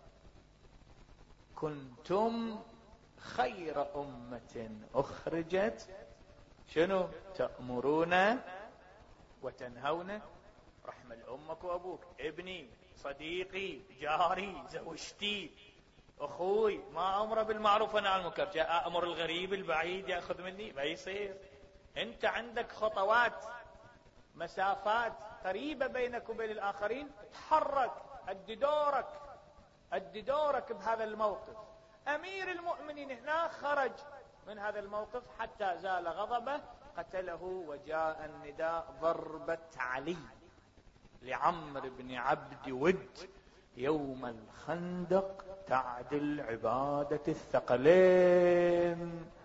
كنتم خير أمة أخرجت شنو؟ تأمرون وتنهون. رحم أمك وأبوك، ابني، صديقي، جاري، زوجتي، أخوي، ما أمر بالمعروف ونهى عن المنكر، جاء أمر الغريب البعيد يأخذ مني، ما يصير. أنت عندك خطوات، مسافات قريبة بينك وبين الآخرين، تحرك، أدي دورك، أدي دورك بهذا الموقف. أمير المؤمنين هنا خرج من هذا الموقف حتى زال غضبه، قتله، وجاء النداء ضربة علي لعمرو بن عبد ود يوم الخندق تعدل عبادة الثقلين.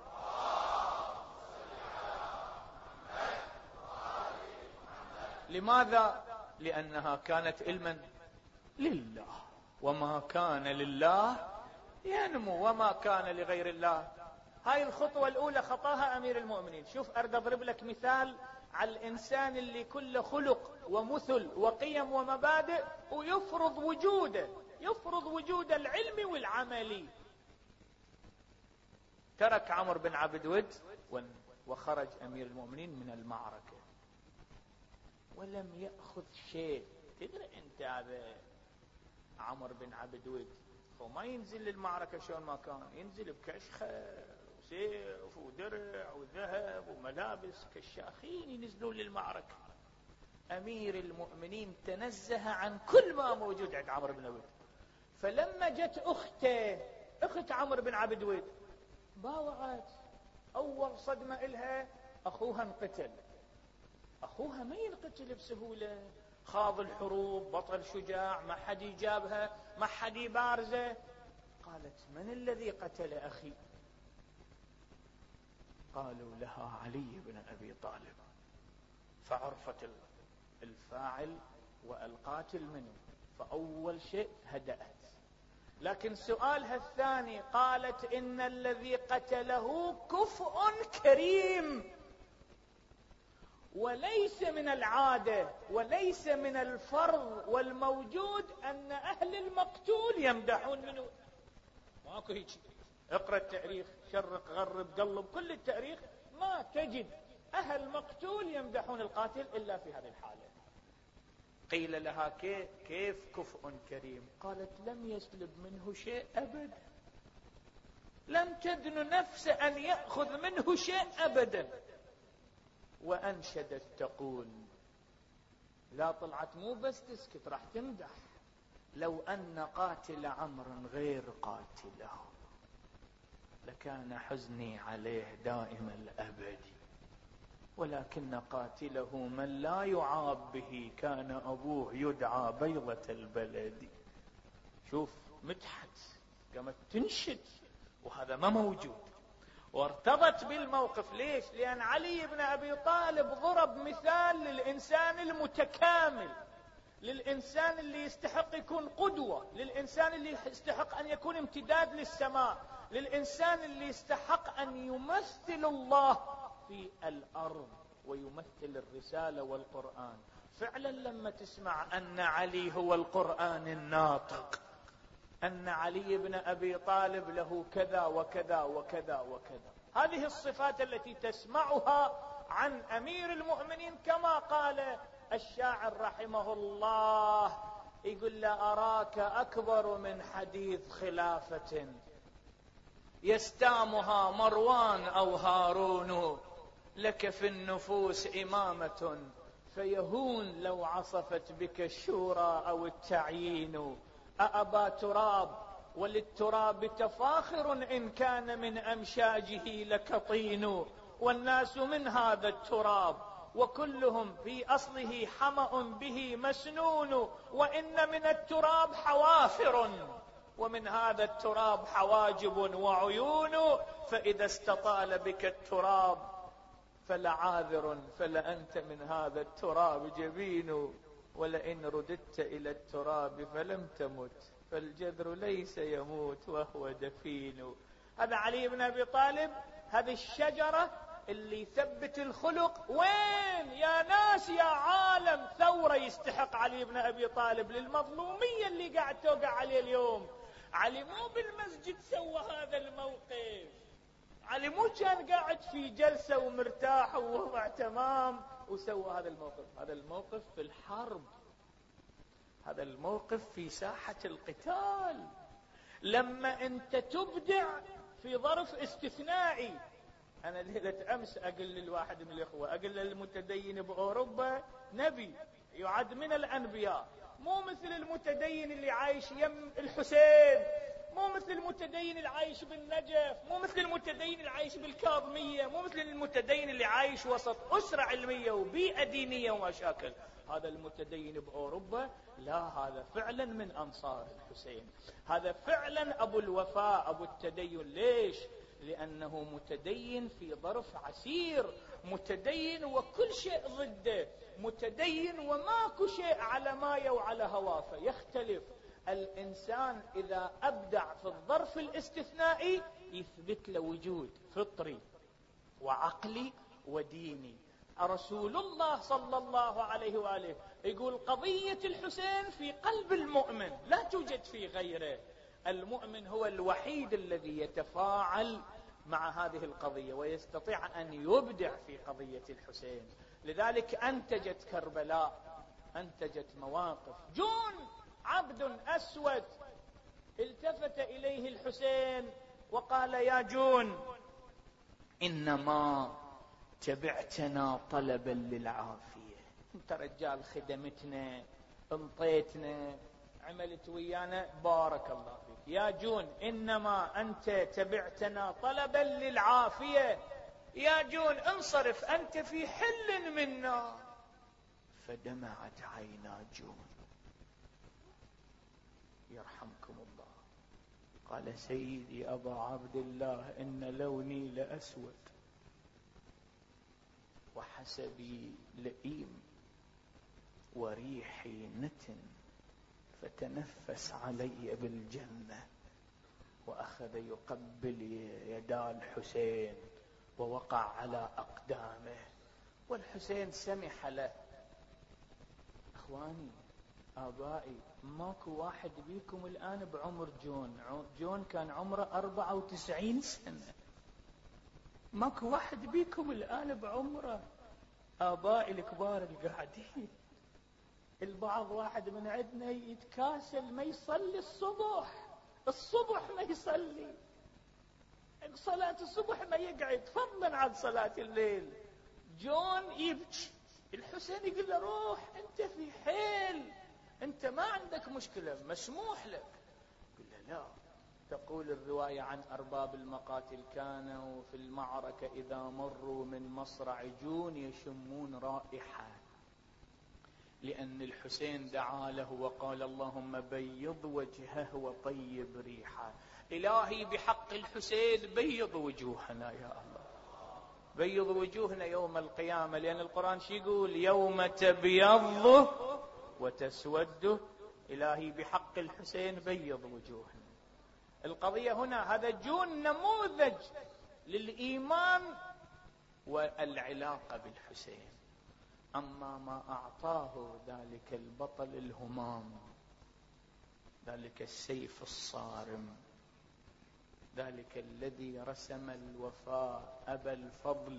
لماذا؟ لأنها كانت علما لله، وما كان لله ينمو وما كان لغير الله. هاي الخطوة الأولى خطاها أمير المؤمنين. شوف أرد أضرب لك مثال على الإنسان اللي كله خلق ومثل وقيم ومبادئ ويفرض وجوده، يفرض وجود العلم والعملي. ترك عمرو بن عبد ود وخرج أمير المؤمنين من المعركة ولم يأخذ شيء. تدري أنت هذا عمرو بن عبد ود وما ينزل للمعركة شلون ما كان، ينزل بكشخة وسيف ودرع وذهب وملابس، كشاخين ينزلون للمعركة. أمير المؤمنين تنزه عن كل ما موجود عند عمرو بن عبد ود. فلما جت أخته، أخت عمرو بن عبد ود، باوعت. أول صدمة إلها أخوها انقتل. أخوها ما ينقتل بسهولة، خاض الحروب، بطل شجاع، ما حد يجابها، ما حد يبارزه. قالت من الذي قتل أخي؟ قالوا لها علي بن أبي طالب. فعرفت الفاعل والقاتل منه، فأول شيء هدأت. لكن سؤالها الثاني قالت إن الذي قتله كفء كريم، وليس من العادة وليس من الفرض والموجود أن أهل المقتول يمدحون منه. ماكو هيك. اقرأ التاريخ، شرق غرب قلب كل التاريخ، ما تجد أهل مقتول يمدحون القاتل إلا في هذه الحالة. قيل لها كيف, كيف كفء كريم؟ قالت لم يسلب منه شيء أبدا، لم تدن نفس أن يأخذ منه شيء أبدا. وأنشدت تقول، لا طلعت مو بس تسكت، راح تمدح، لو أن قاتل عمرو غير قاتله لكان حزني عليه دائم الأبد، ولكن قاتله من لا يعاب به، كان أبوه يدعى بيضة البلد. شوف مدحت، قامت تنشد، وهذا ما موجود. وارتبط بالموقف. ليش؟ لأن علي بن أبي طالب ضرب مثال للإنسان المتكامل، للإنسان اللي يستحق يكون قدوة، للإنسان اللي يستحق أن يكون امتداد للسماء، للإنسان اللي يستحق أن يمثل الله في الأرض ويمثل الرسالة والقرآن. فعلا لما تسمع أن علي هو القرآن الناطق، أن علي بن أبي طالب له كذا وكذا وكذا وكذا، هذه الصفات التي تسمعها عن أمير المؤمنين، كما قال الشاعر رحمه الله، يقول لا أراك أكبر من حديث خلافة يستامها مروان أو هارون، لك في النفوس إمامة فيهون لو عصفت بك الشورى أو التعيين. أأبا تراب وللتراب تفاخر إن كان من أمشاجه لك طين، والناس من هذا التراب وكلهم في أصله حمأ به مسنون، وإن من التراب حوافر ومن هذا التراب حواجب وعيون، فإذا استطال بك التراب فلعاذر فلأنت من هذا التراب جبين، ولئن رددت إلى التراب فلم تمت فالجذر ليس يموت وهو دفين. هذا علي بن أبي طالب، هذه الشجرة اللي يثبت الخلق. وين يا ناس يا عالم ثورة يستحق علي بن أبي طالب للمظلومية اللي قاعد توقع عليه اليوم. علي مو بالمسجد سوى هذا الموقف، علي مو كان قاعد في جلسة ومرتاح ووضع تمام وسوى هذا الموقف. هذا الموقف في الحرب، هذا الموقف في ساحة القتال، لما انت تبدع في ظرف استثنائي. انا ليلة امس اقول للواحد من الاخوة، اقول للمتدين باوروبا نبي يعد من الانبياء، مو مثل المتدين اللي عايش يم الحسين، مو مثل المتدين اللي عايش بالنجف، مو مثل المتدين اللي عايش بالكاظمية، مو مثل المتدين اللي عايش وسط أسرة علمية وبيئة دينية ومشاكل. هذا المتدين بأوروبا لا، هذا فعلا من أنصار الحسين، هذا فعلا أبو الوفاء أبو التدين. ليش؟ لأنه متدين في ظرف عسير، متدين وكل شيء ضده، متدين وماكو شيء على مايه وعلى هواه. فيختلف الإنسان إذا أبدع في الظرف الاستثنائي يثبت له وجود فطري وعقلي وديني. رسول الله صلى الله عليه وآله يقول قضية الحسين في قلب المؤمن لا توجد في غيره، المؤمن هو الوحيد الذي يتفاعل مع هذه القضية ويستطيع أن يبدع في قضية الحسين. لذلك أنتجت كربلاء، أنتجت مواقف. جون عبد أسود التفت إليه الحسين وقال يا جون إنما تبعتنا طلبا للعافية، انت رجال خدمتنا انطيتنا عملت ويانا بارك الله فيك. يا جون إنما أنت تبعتنا طلبا للعافية، يا جون انصرف أنت في حل منا. فدمعت عينا جون يرحمكم الله، قال سيدي أبا عبد الله إن لوني لأسود وحسبي لئيم وريحي نتن، فتنفس علي بالجنة. وأخذ يقبل يدا الحسين ووقع على أقدامه والحسين سمح له. اخواني آبائي، ماكو واحد بيكم الآن بعمر جون. جون كان عمره أربعة وتسعين سنة. ماكو واحد بيكم الآن بعمره. آبائي الكبار القاعدين، البعض واحد من عندنا يتكاسل ما يصلي الصبح، الصبح ما يصلي صلاة الصبح، ما يقعد فضلا عن صلاة الليل. جون يبكي، الحسين يقول له روح انت في حيل، انت ما عندك مشكلة، مسموح لك. يقول له لا. تقول الرواية عن أرباب المقاتل كانوا في المعركة إذا مروا من مصرع جون يشمون رائحة، لأن الحسين دعا له وقال اللهم بيض وجهه وطيب ريحه. إلهي بحق الحسين بيض وجوهنا يا الله، بيض وجوهنا يوم القيامة، لأن القرآن شي يقول يوم تبيض وتسود. إلهي بحق الحسين بيض وجوهنا. القضية هنا هذا جون نموذج للإيمان والعلاقة بالحسين. أما ما أعطاه ذلك البطل الهمام، ذلك السيف الصارم، ذلك الذي رسم الوفاء أبا الفضل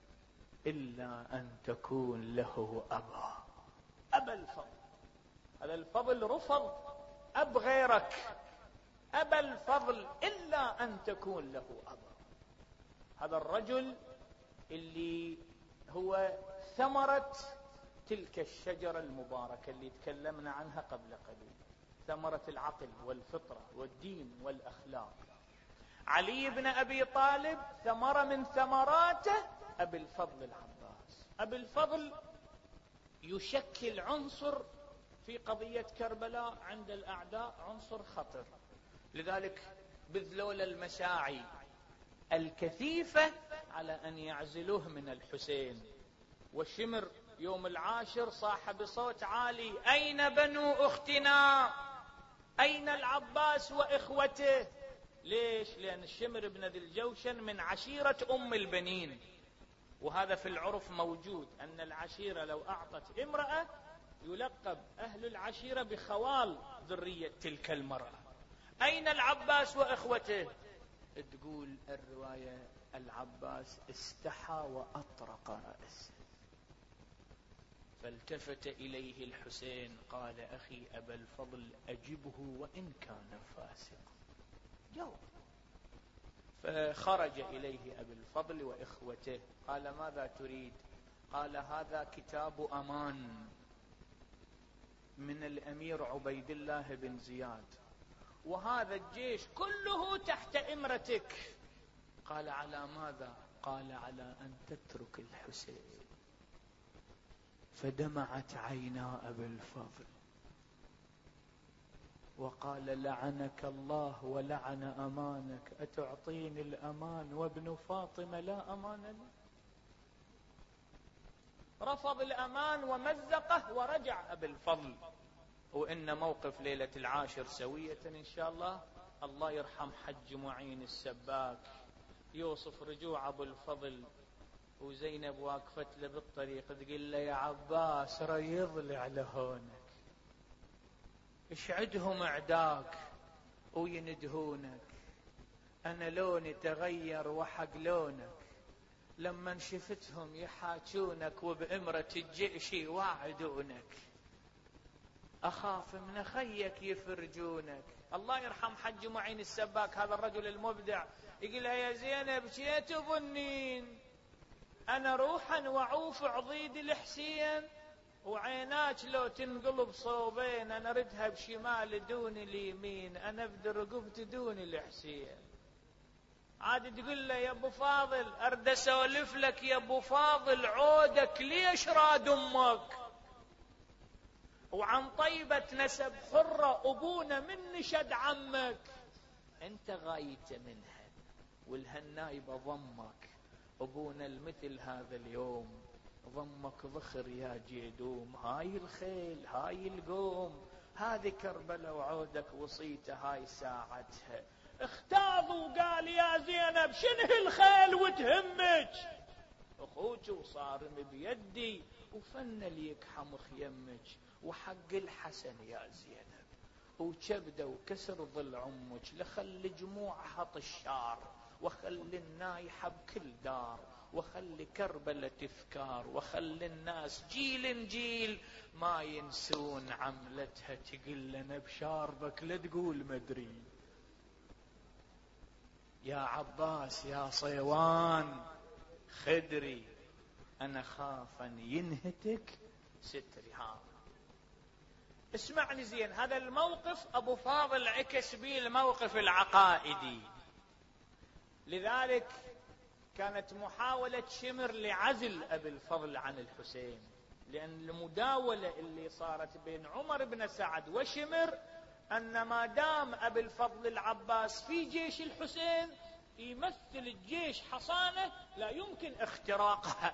إلا أن تكون له أبا. أبا الفضل، هذا الفضل رفض، أب غيرك، أبا الفضل إلا أن تكون له أبا. هذا الرجل اللي هو ثمرة تلك الشجرة المباركة اللي تكلمنا عنها قبل قليل، ثمرة العقل والفطرة والدين والأخلاق. علي بن أبي طالب ثمرة من ثمراته أبي الفضل العباس. أبي الفضل يشكل عنصر في قضية كربلاء عند الأعداء، عنصر خطر، لذلك بذلوا المساعي الكثيفة على أن يعزلوه من الحسين. والشمر يوم العاشر صاح بصوت عالي أين بنو أختنا، أين العباس وإخوته. ليش؟ لأن الشمر بن ذي الجوشن من عشيرة أم البنين، وهذا في العرف موجود، أن العشيرة لو أعطت امرأة يلقب أهل العشيرة بخوال ذرية تلك المرأة. أين العباس وإخوته؟ تقول الرواية العباس استحى وأطرق رأسه، فالتفت إليه الحسين قال أخي أبا الفضل أجبه وإن كان فاسق. جاوب. فخرج إليه أبي الفضل وإخوته، قال ماذا تريد؟ قال هذا كتاب أمان من الأمير عبيد الله بن زياد، وهذا الجيش كله تحت إمرتك. قال على ماذا؟ قال على أن تترك الحسين. فدمعت عينا أبي الفضل وقال لعنك الله ولعن أمانك، أتعطيني الأمان وابن فاطمة لا أمان لي؟ رفض الأمان ومزقه ورجع أبي الفضل. وإن موقف ليلة العاشر سوية إن شاء الله، الله يرحم حج معين السباك يوصف رجوع أبو الفضل وزينب واقفت له بالطريق تقول له يا عباس ريض لي على هونك، اشعدهم اعداك ويندهونك، انا لوني تغير وحق لونك، لما شفتهم يحاجونك وبامرة الجيش يواعدونك، اخاف من خيك يفرجونك. الله يرحم حج معين السباك هذا الرجل المبدع يقول لها يا زينب شي تظنين انا روحا وعوف عضيد الحسين وعيناك لو تنقلب صوبين انا ردها بشمال دون اليمين، انا ابدي رقبتي دون الحسين. عاد تقول له يا ابو فاضل ارد اسولف لك يا ابو فاضل عودك ليش راد امك وعن طيبة نسب حرة ابونا من نشد عمك، انت غايت منها والهالنايبة ضمك ابونا المثل هذا اليوم ضمك ضخر يا جيدوم، هاي الخيل هاي القوم هذه كربلة وعودك وصيته هاي ساعتها. اختاض وقال يا زينب شنه الخيل وتهمك؟ أخوك وصارم بيدي، وفن اللي يكحم خيمك، وحق الحسن يا زينب، وكبده وكسر ظل عمك، لخلي جموعها طشار، وخلي النايحة بكل دار، وخلي كربلة تذكار، وخلي الناس جيل جيل ما ينسون عملتها، تقول لنا بشاربك لا تقول مدري. يا عباس يا صيوان خدري، أنا خاف أن ينهتك ستري. ها اسمعني زين، هذا الموقف أبو فاضل عكس به الموقف العقائدي. لذلك كانت محاولة شمر لعزل أبي الفضل عن الحسين، لأن المداولة اللي صارت بين عمر بن سعد وشمر أن ما دام أبي الفضل العباس في جيش الحسين يمثل الجيش حصانة لا يمكن اختراقها،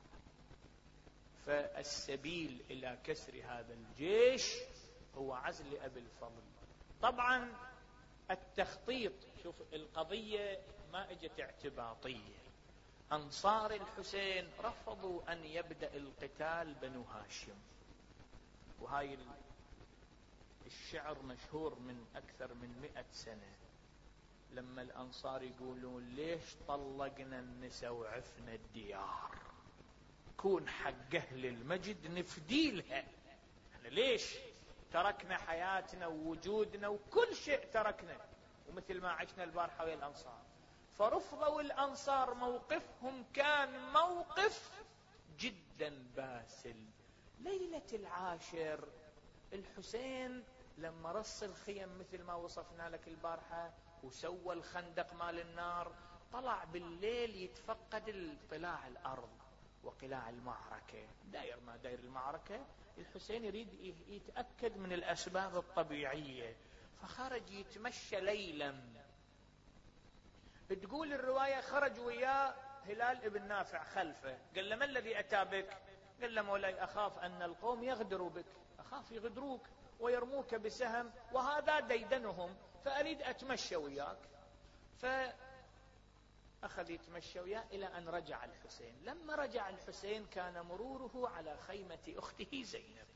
فالسبيل إلى كسر هذا الجيش هو عزل أبي الفضل. طبعا التخطيط، شوف القضية ما اجت اعتباطية. أنصار الحسين رفضوا أن يبدأ القتال بنو هاشم، وهاي الشعر مشهور من أكثر من مئة سنة، لما الأنصار يقولون ليش طلقنا النساء وعفنا الديار، كون حق أهل المجد نفديلها، احنا ليش تركنا حياتنا ووجودنا وكل شيء تركنا، ومثل ما عشنا البارحة ويا الأنصار. فرفضوا الأنصار، موقفهم كان موقف جدا باسل. ليلة العاشر الحسين لما رص الخيم مثل ما وصفنا لك البارحة وسوى الخندق مال النار، طلع بالليل يتفقد اطلاع الأرض وقلاع المعركة، داير ما داير المعركة. الحسين يريد يتأكد من الأسباب الطبيعية، فخرج يتمشى ليلا. بتقول الرواية خرج وياه هلال ابن نافع خلفه، قال له ما الذي أتى بك؟ قال له مولاي أخاف أن القوم يغدروا بك، أخاف يغدروك ويرموك بسهم، وهذا ديدنهم، فأريد أتمشى وياك. فأخذ يتمشى وياه إلى أن رجع الحسين. لما رجع الحسين كان مروره على خيمة أخته زينب،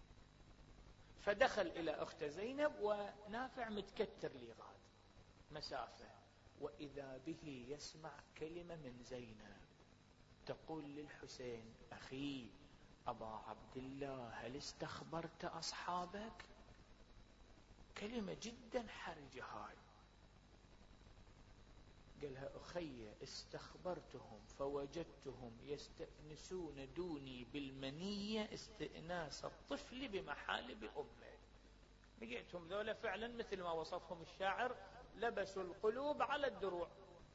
فدخل إلى أخت زينب ونافع متكتر لغاد مسافة، وإذا به يسمع كلمة من زينب تقول للحسين أخي أبا عبد الله هل استخبرت أصحابك؟ كلمة جدا حرجة هاي. قالها أخي استخبرتهم فوجدتهم يستأنسون دوني بالمنية استئناس الطفل بمحالب أمه. لقيتهم ذولا فعلا مثل ما وصفهم الشاعر لبسوا القلوب على الدروع.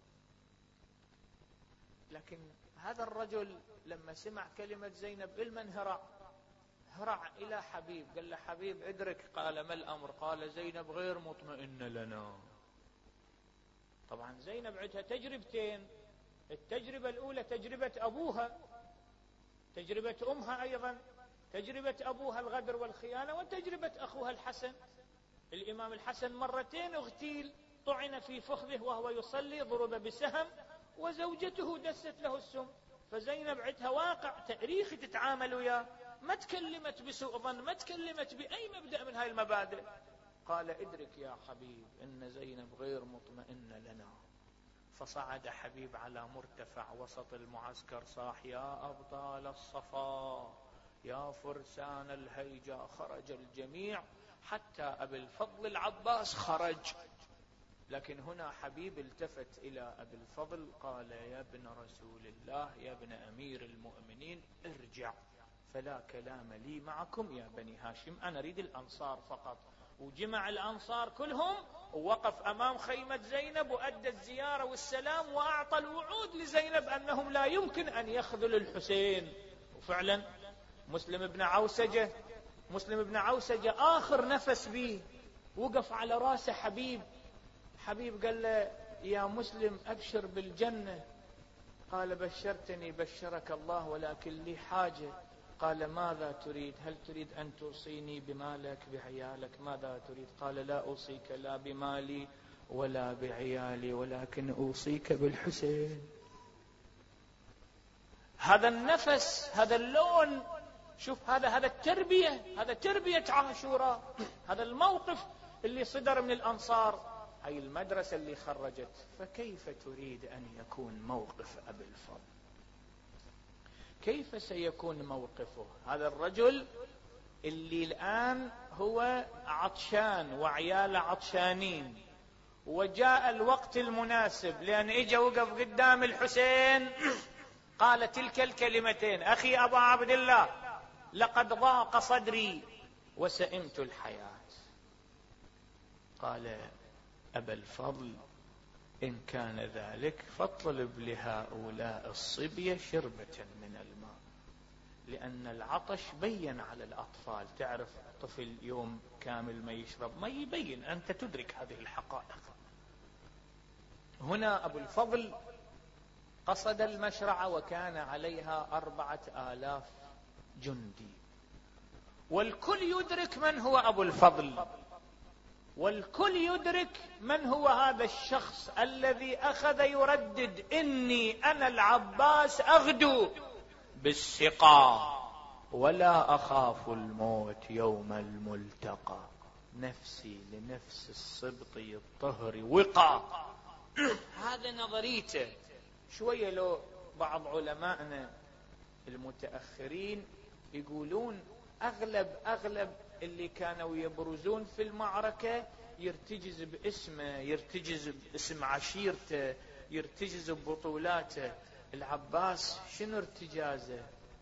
لكن هذا الرجل لما سمع كلمة زينب المن هرع هرع إلى حبيب، قال له حبيب ادرك. قال ما الأمر؟ قال زينب غير مطمئنة لنا. طبعا زينب عندها تجربتين، التجربة الأولى تجربة أبوها، تجربة أمها أيضا، تجربة أبوها الغدر والخيانة، وتجربة أخوها الحسن. الإمام الحسن مرتين اغتيل، طعن في فخذه وهو يصلي، ضرب بسهم، وزوجته دست له السم. فزينب عندها واقع تاريخي تتعامل وياه، ما تكلمت بسوء ظن، ما تكلمت بأي مبدأ من هاي المبادئ. قال ادرك يا حبيب إن زينب غير مطمئنة لنا. فصعد حبيب على مرتفع وسط المعسكر، صاح يا أبطال الصفا يا فرسان الهيجا. خرج الجميع حتى أبي الفضل العباس خرج. لكن هنا حبيب التفت إلى أبي الفضل قال يا ابن رسول الله يا ابن أمير المؤمنين ارجع، فلا كلام لي معكم يا بني هاشم، أنا أريد الأنصار فقط. وجمع الأنصار كلهم ووقف أمام خيمة زينب وأدى الزيارة والسلام، وأعطى الوعود لزينب أنهم لا يمكن أن يخذلوا الحسين. وفعلا مسلم بن عوسجة مسلم بن عوسجة آخر نفس به وقف على رأس حبيب. حبيب قال له يا مسلم أبشر بالجنة. قال بشرتني بشرك الله، ولكن لي حاجة. قال ماذا تريد؟ هل تريد أن توصيني بمالك بعيالك؟ ماذا تريد؟ قال لا أوصيك لا بمالي ولا بعيالي، ولكن أوصيك بالحسين. هذا النفس، هذا اللون، شوف هذا هذا التربية، هذا تربية عاشوراء، هذا الموقف اللي صدر من الأنصار، هاي المدرسة اللي خرجت. فكيف تريد أن يكون موقف أبي الفضل؟ كيف سيكون موقفه هذا الرجل اللي الآن هو عطشان وعياله عطشانين، وجاء الوقت المناسب لأن إجا وقف قدام الحسين قال تلك الكلمتين: أخي أبا عبد الله، لقد ضاق صدري وسئمت الحياة. قال: أبا الفضل، إن كان ذلك فاطلب لهؤلاء الصبية شربة من الماء، لأن العطش بين على الأطفال. تعرف طفل يوم كامل ما يشرب ما يبين، أنت تدرك هذه الحقائق. هنا أبو الفضل قصد المشرعة وكان عليها أربعة آلاف جندي، والكل يدرك من هو أبو الفضل، والكل يدرك من هو هذا الشخص الذي أخذ يردد: إني أنا العباس أغدو بالسقا ولا أخاف الموت يوم الملتقى، نفسي لنفس الصبط الطهر وقى. هذا نظريته. شوية لو بعض علمائنا المتأخرين يقولون أغلب أغلب اللي كانوا يبرزون في المعركة يرتجز باسمه، يرتجز باسم عشيرته، يرتجز ببطولاته. العباس شنو ارتجازه؟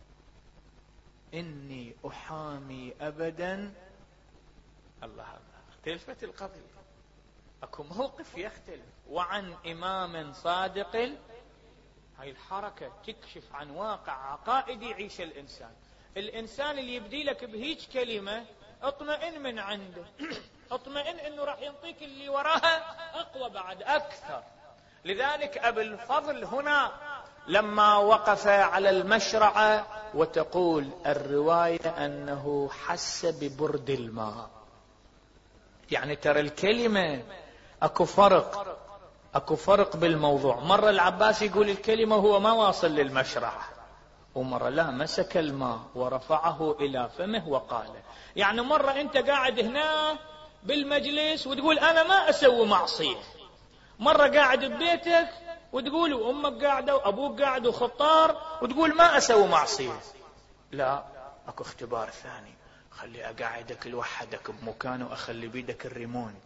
إني أحامي أبدا. الله الله، اختلفت القضية، أكو موقف يختلف. وعن إمام صادق، هاي الحركة تكشف عن واقع عقائدي يعيش الإنسان. الإنسان اللي يبدي لك بهيج كلمة اطمئن من عنده، اطمئن انه راح ينطيك اللي وراها اقوى بعد اكثر. لذلك ابو الفضل هنا لما وقف على المشرعة، وتقول الرواية انه حس ببرد الماء. يعني ترى الكلمة اكو فرق، اكو فرق بالموضوع. مرة العباس يقول الكلمة وهو ما واصل للمشرعة، ومرة لا، مسك الماء ورفعه إلى فمه وقال. يعني مرة أنت قاعد هنا بالمجلس وتقول أنا ما أسوي معصية، مرة قاعد ببيتك وتقول أمك قاعدة وأبوك قاعد وخطار وتقول ما أسوي معصية. لا، أكو اختبار ثاني، خلي أقعدك لوحدك بمكانه وأخلي بيدك الريموت،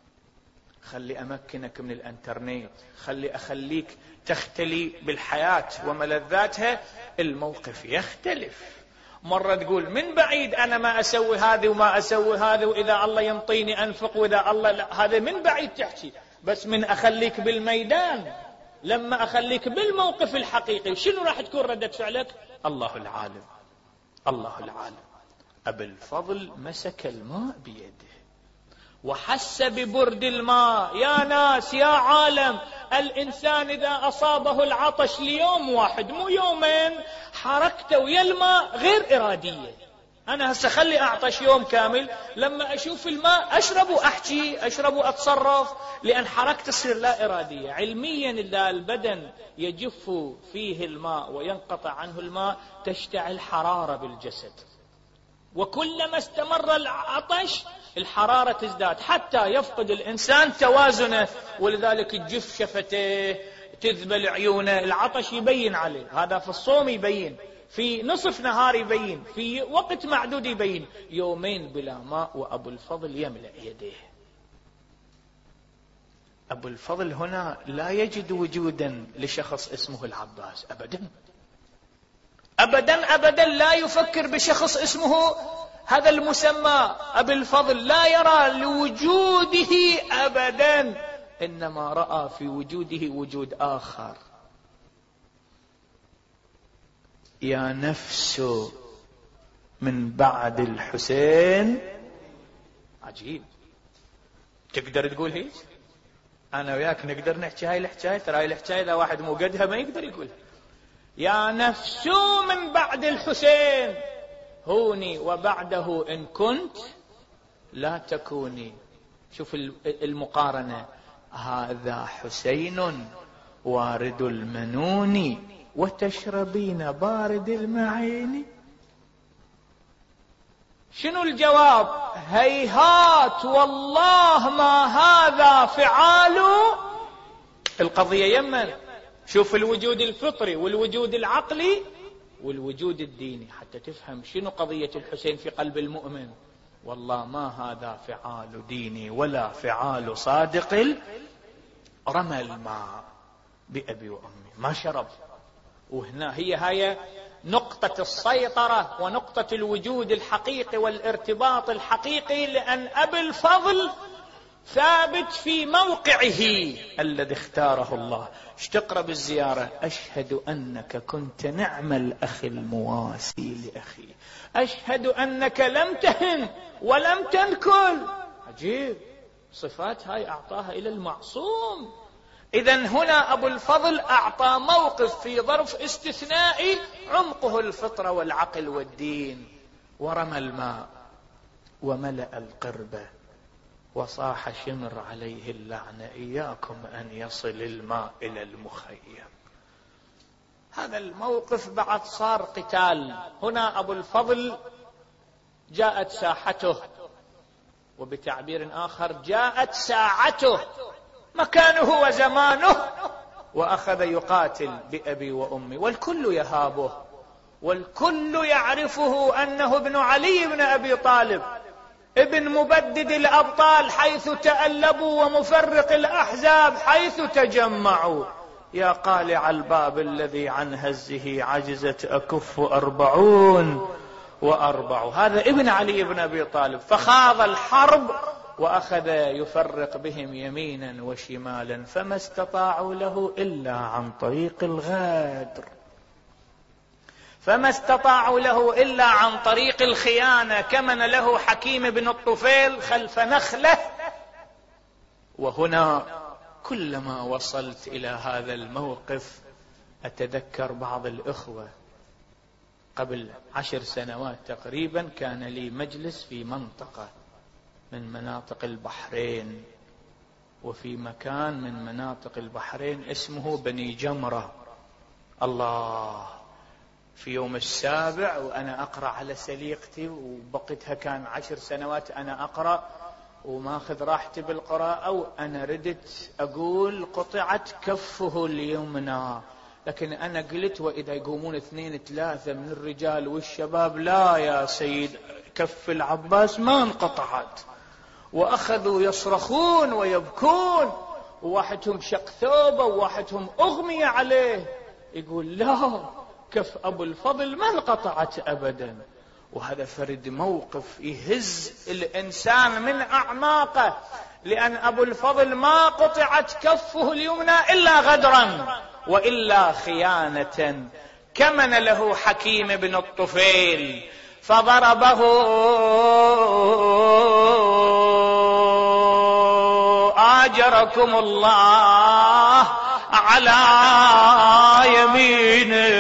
خلي أمكنك من الانترنت، خلي أخليك تختلي بالحياة وملذاتها. الموقف يختلف. مرة تقول من بعيد أنا ما أسوي هذه وما أسوي هذه، وإذا الله ينطيني أنفق، وإذا الله لا، هذا من بعيد تحكي. بس من أخليك بالميدان، لما أخليك بالموقف الحقيقي، شنو راح تكون ردة فعلك؟ الله العالم، الله العالم. أبو الفضل مسك الماء بيده وحس ببرد الماء. يا ناس، يا عالم، الإنسان إذا أصابه العطش ليوم واحد مو يومين، حركته ويا الماء غير إرادية. أنا هسه خلي أعطش يوم كامل، لما أشوف الماء أشرب وأحكي، أشرب وأتصرف، لأن حركته تصير لا إرادية. علميا إذا البدن يجف فيه الماء وينقطع عنه الماء تشتعل حرارة بالجسد، وكلما استمر العطش الحرارة تزداد حتى يفقد الإنسان توازنه، ولذلك تجف شفتيه، تذبل عيونه، العطش يبين عليه. هذا في الصوم يبين، في نصف نهار يبين، في وقت معدود يبين. يومين بلا ماء وأبو الفضل يملأ يديه. أبو الفضل هنا لا يجد وجودا لشخص اسمه العباس أبدا أبدا أبدا، لا يفكر بشخص اسمه هذا المسمى أبو الفضل، لا يرى لوجوده أبدا، إنما رأى في وجوده وجود آخر. يا نفس من بعد الحسين. عجيب، تقدر تقول هيك؟ أنا وياك نقدر نحكي هاي الحكاية؟ ترى هاي الحكاية إذا واحد مو قدها ما يقدر يقولها. يا نفس من بعد الحسين هوني وبعده إن كنت لا تكوني. شوف المقارنة، هذا حسين وارد المنون وتشربين بارد المعين. شنو الجواب؟ هيهات والله ما هذا فعال. القضية يمن، شوف الوجود الفطري والوجود العقلي والوجود الديني حتى تفهم شنو قضية الحسين في قلب المؤمن. والله ما هذا فعال ديني ولا فعال صادق. رمى الماء بأبي وأمي ما شرب. وهنا هي هاي نقطة السيطرة ونقطة الوجود الحقيقي والارتباط الحقيقي، لأن أبي الفضل ثابت في موقعه الذي اختاره الله. ايش تقرأ بالزيارة؟ أشهد أنك كنت نعم الأخ المواسي لأخي، أشهد أنك لم تهن ولم تنكل. عجيب، صفات هاي أعطاها إلى المعصوم. إذن هنا أبو الفضل أعطى موقف في ظرف استثنائي عمقه الفطرة والعقل والدين. ورمى الماء وملأ القربة وصاح شمر عليه اللعنة إياكم أن يصل الماء إلى المخيم. هذا الموقف بعد صار قتال. هنا أبو الفضل جاءت ساحته، وبتعبير آخر جاءت ساعته، مكانه وزمانه، وأخذ يقاتل بأبي وأمي، والكل يهابه والكل يعرفه أنه ابن علي بن أبي طالب، ابن مبدد الأبطال حيث تألبوا ومفرق الأحزاب حيث تجمعوا. يا قالع الباب الذي عن هزه عجزت أكف أربعون وأربع. هذا ابن علي بن أبي طالب، فخاض الحرب وأخذ يفرق بهم يمينا وشمالا، فما استطاعوا له إلا عن طريق الغدر، فما استطاعوا له إلا عن طريق الخيانة. كمن له حكيم بن الطفيل خلف نخلة. وهنا كلما وصلت إلى هذا الموقف أتذكر بعض الإخوة. قبل عشر سنوات تقريبا كان لي مجلس في منطقة من مناطق البحرين، وفي مكان من مناطق البحرين اسمه بني جمرة. الله، في يوم السابع وأنا أقرأ على سليقتي، وبقيتها كان عشر سنوات أنا أقرأ وما أخذ راحتي بالقراءة، وأنا ردت أقول قطعت كفه اليمنى، لكن أنا قلت وإذا يقومون اثنين ثلاثة من الرجال والشباب لا يا سيد كف العباس ما انقطعت. وأخذوا يصرخون ويبكون، وواحدهم شق ثوبه وواحدهم أغمي عليه، يقول لا كف أبو الفضل ما انقطعت أبدا. وهذا فرد موقف يهز الإنسان من أعماقه، لأن أبو الفضل ما قطعت كفه اليمنى إلا غدرا وإلا خيانة. كمن له حكيم بن الطفيل فضربه آجركم الله على يمينه،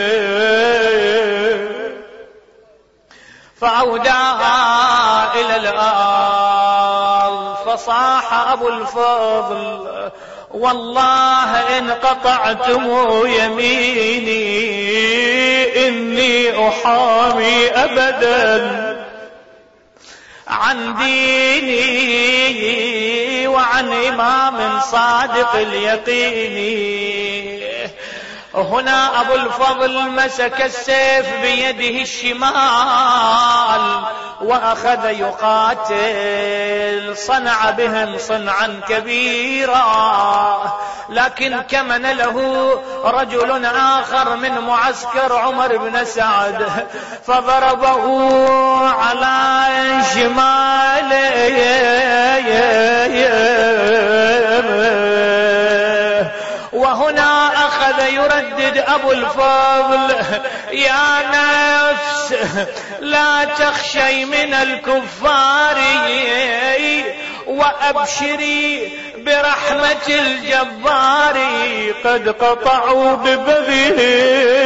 فعودها إلى الأرض، فصاح أبو الفضل والله إن قطعتم يميني إني أحامي أبدا عن ديني وعن إمام صادق اليقين. هنا أبو الفضل مسك السيف بيده الشمال وأخذ يقاتل، صنع بهم صنعا كبيرا، لكن كمن له رجل آخر من معسكر عمر بن سعد فضربه على شماله، وهنا أخذ يردد أبو الفضل يا نفس لا تخشي من الكفار وأبشري برحمة الجبار، قد قطعوا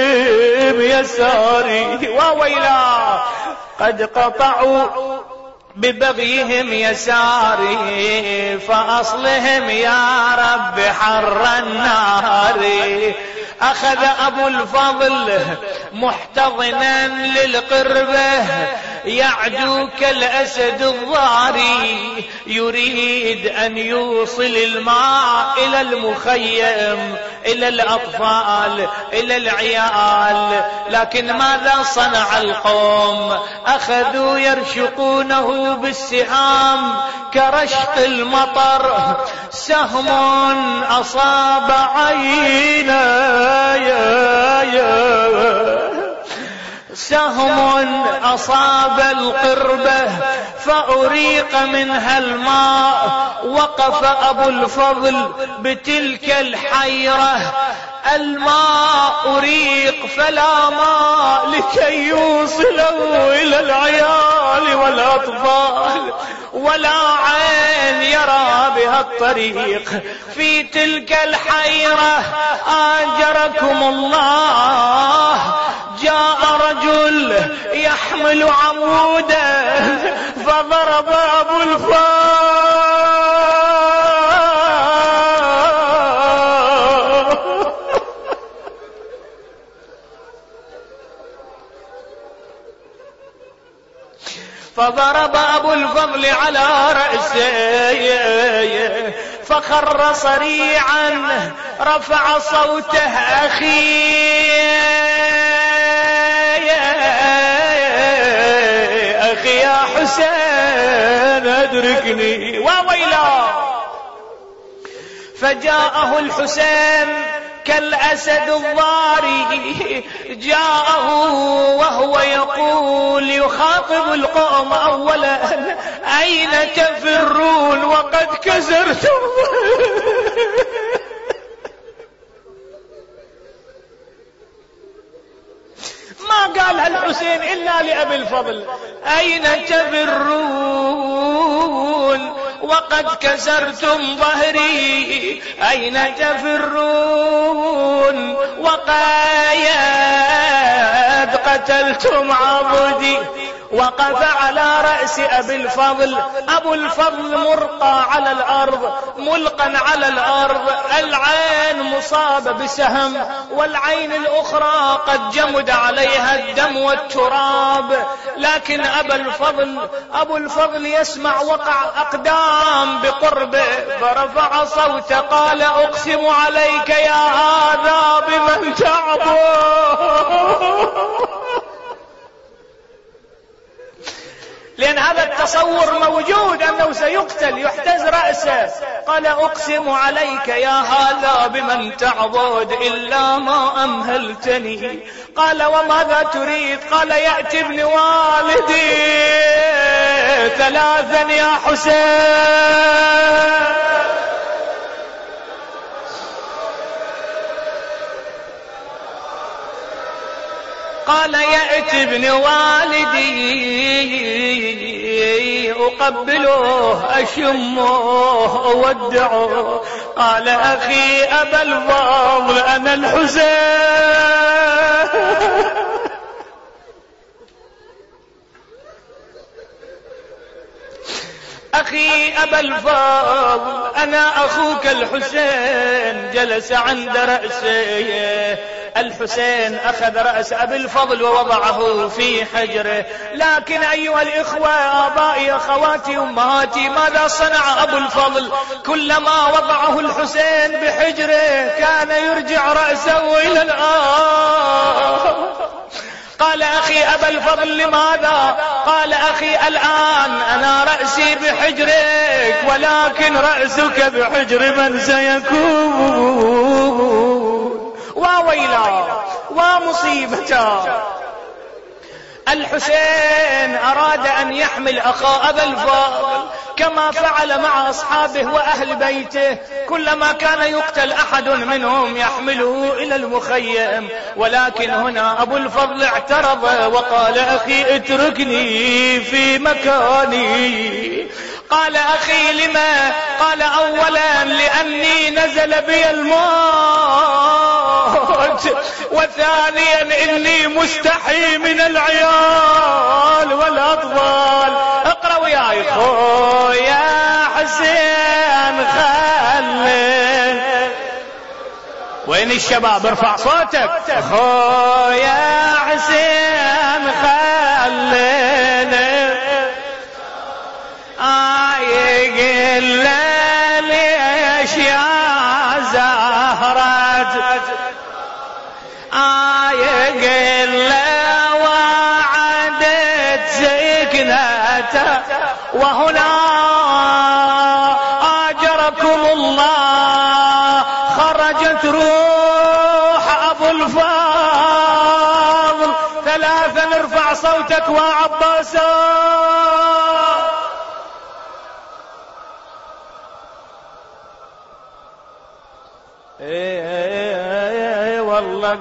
ببغيهم يساري، وويلا قد قطعوا ببغيهم يساري فأصلهم يا رب حر النار. أخذ أبو الفضل محتضنا للقربة يعدو كالأسد الضاري يريد أن يوصل الماء إلى المخيم إلى الأطفال إلى العيال، لكن ماذا صنع القوم؟ أخذوا يرشقونه بالسهام كرشق المطر. سهم أصاب عينه يا يا سهم أصاب القربة فأريق منها الماء. وقف أبو الفضل بتلك الحيرة، الماء أريق فلا ماء لكي يوصله إلى العيال والأطفال، ولا عين يرى بها الطريق. في تلك الحيرة آجركم الله جاء رجل يحمل عمودا فضرب أبو الفضل فضرب أبو الفضل على رأسه فخر صريعا. رفع صوته أخي أخي يا حسين أدركني وويلا. فجاءه الحسين كالأسد الضاري، جاءه وهو يقول يخاطب القوم أولا أين تفرون وقد كسرتم ما قالها الحسين إلا لأبي الفضل، أين تفرون وقد كسرتم ظهري، أين تفرون وقد قتلتم عبدي. وقف على رأس أبي الفضل، أبو الفضل مرقى على الأرض ملقا على الأرض، العين مصابة بسهم والعين الأخرى قد جمد عليها الدم والتراب. لكن أبا الفضل أبو الفضل يسمع وقع أقدام بقربه فرفع صوته قال أقسم عليك يا هذا بمن تعبد. لأن هذا التصور موجود أنه سيقتل يحتز رأسه. قال أقسم عليك يا هذا بمن تعبد إلا ما أمهلتني. قال وماذا تريد؟ قال يأتي ابن والدي ثلاثا يا حسين. قال يأتي ابن والدي أقبله أشمه أودعه. قال أخي أبا الفضل أنا الحسين. أخي أبا الفضل أنا أخوك الحسين. جلس عند رأسه الحسين، أخذ رأس أبي الفضل ووضعه في حجره. لكن أيها الإخوة آبائي أخواتي أمهاتي، ماذا صنع أبو الفضل؟ كلما وضعه الحسين بحجره كان يرجع رأسه إلى الأرض. قال أخي أبا الفضل لماذا؟ قال أخي الآن أنا رأسي بحجرك ولكن رأسك بحجر من سيكون. وويلا ومصيبتا. الحسين أراد أن يحمل أخا أبا الفضل كما فعل مع أصحابه وأهل بيته، كلما كان يقتل أحد منهم يحمله إلى المخيم. ولكن هنا أبو الفضل اعترض وقال أخي اتركني في مكاني. قال أخي لما؟ قال أولا لأني نزل بي الموت الزوج، وثانيا إني مستحي من العيال والأطفال. اقرأ وياي. خويا حسين خلي. وين الشباب؟ ارفع صوتك. خويا حسين خلينا يقل ليش يا زهرة يقل وعدت سكنته وهنا آجركم الله خرجت روح أبو الفاضل. ثلاثا ارفع صوتك وعباسا. ايه والله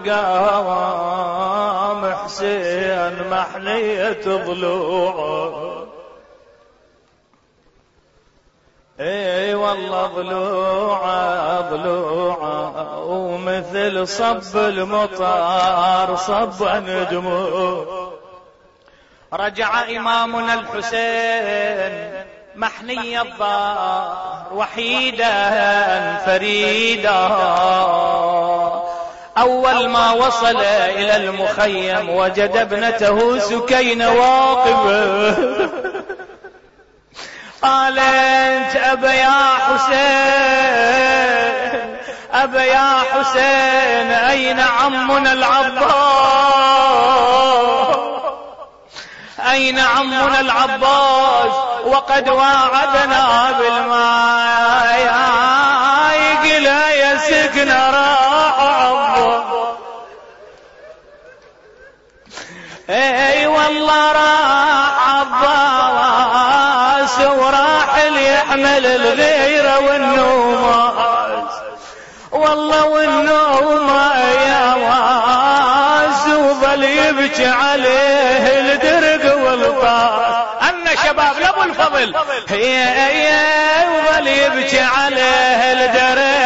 قام حسين محنية ضلوعه. ايه والله ضلوعه ضلوعه ومثل صب المطر صب نجمه. رجع إمامنا الحسين محني الظهر وحيدا فريدا. أول ما وصل إلى المخيم وجد ابنته سكينة واقفة. قالت أبا يا حسين أبا يا حسين أين عمنا العباس؟ أين عمنا العباس وقد واعدنا بالماء؟ يقول يا سكنة راح عباس. اي والله راح عباس وراح يحمل الغيرة والنوماس. والله والنوم يا واس وظل يبكي عليه الدرق والطاس. أن شباب لابو الفضل هي هي وظل يبكي عليه الدرق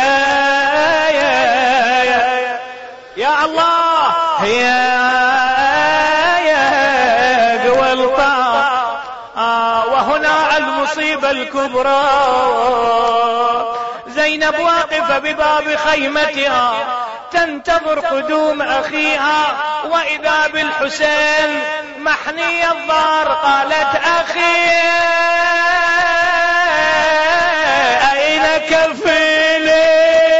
يا الله هي وهنا المصيبة الكبرى. زينب واقفة بباب خيمتها تنتظر قدوم أخيها وإذا بالحسين محني الظهر. قالت أخي أين كفيلي؟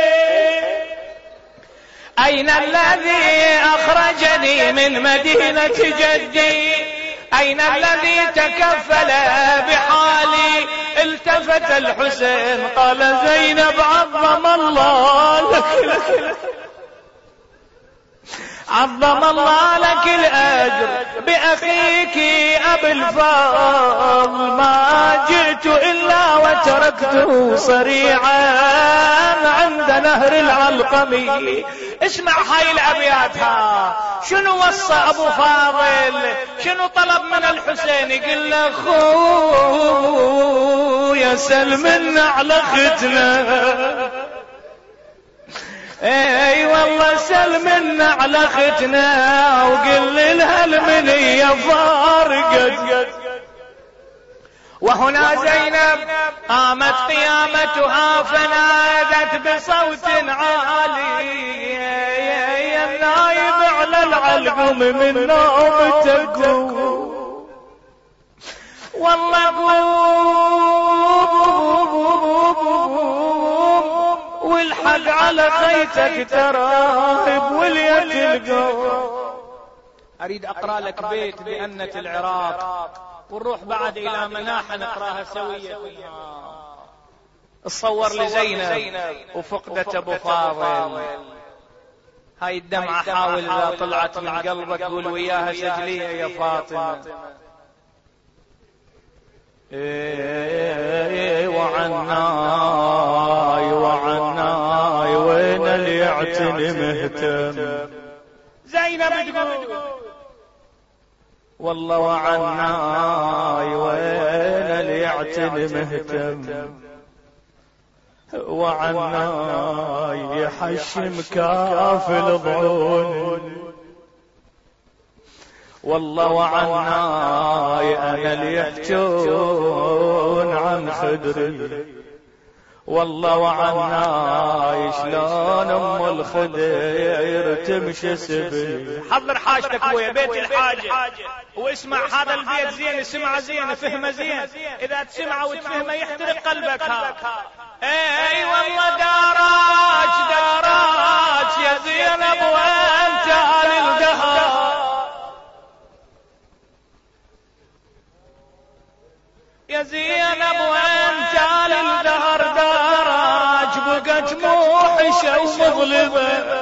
أين الذي أخرجني من مدينة جدي؟ أين الذي تكفل بحالي؟ التفت الحسين قال زينب عظم الله لك عظم الله لك الأجر بأخيك أبي الفضل. ما جئت إلا وتركته صريعا عند نهر العلقمي. اسمع هاي الأبيات ها شنو وصى أبو فاضل شنو طلب من الحسين؟ يقول له خويا سلمنا على ختنا. اي والله سلمنا على ختنا وقل لها المنية فارقت. وهنا زينب قامت قيامتها فنادت بصوت عالي يا النايب على العلقم من نومتك والله قوم والحق على خيتك تراهب واليد القوم. أريد أقرأ لك بيت بأنة العراق ونروح بعد إلى مناحة نقراها سوية. اتصور لزينب وفقدت أبو فاضل. هاي الدمعة حاول إذا طلعت من قلبك قول وياها سجلية يا فاطمة. إيه وعناي وعناي وين اللي يعتني مهتم؟ زينب تقول والله وعناي وين اللي يعتني مهتم؟ وعنا يحشم كافل ضعون، والله وعنا أنا اللي يحجون عن خدري، والله وعنا شلون ام الخدير تمشي سبي. حضر حاجتك ابويا بيت الحاجة واسمع هذا البيت زين، اسمع زين فهمه زين، اذا تسمعه وتفهمه يحترق قلبك. ها اي والله داراج داراج يا زينب وانت على القهر، يا زينب وانت على الدهر داراج، بقت موحشة ومظلمة،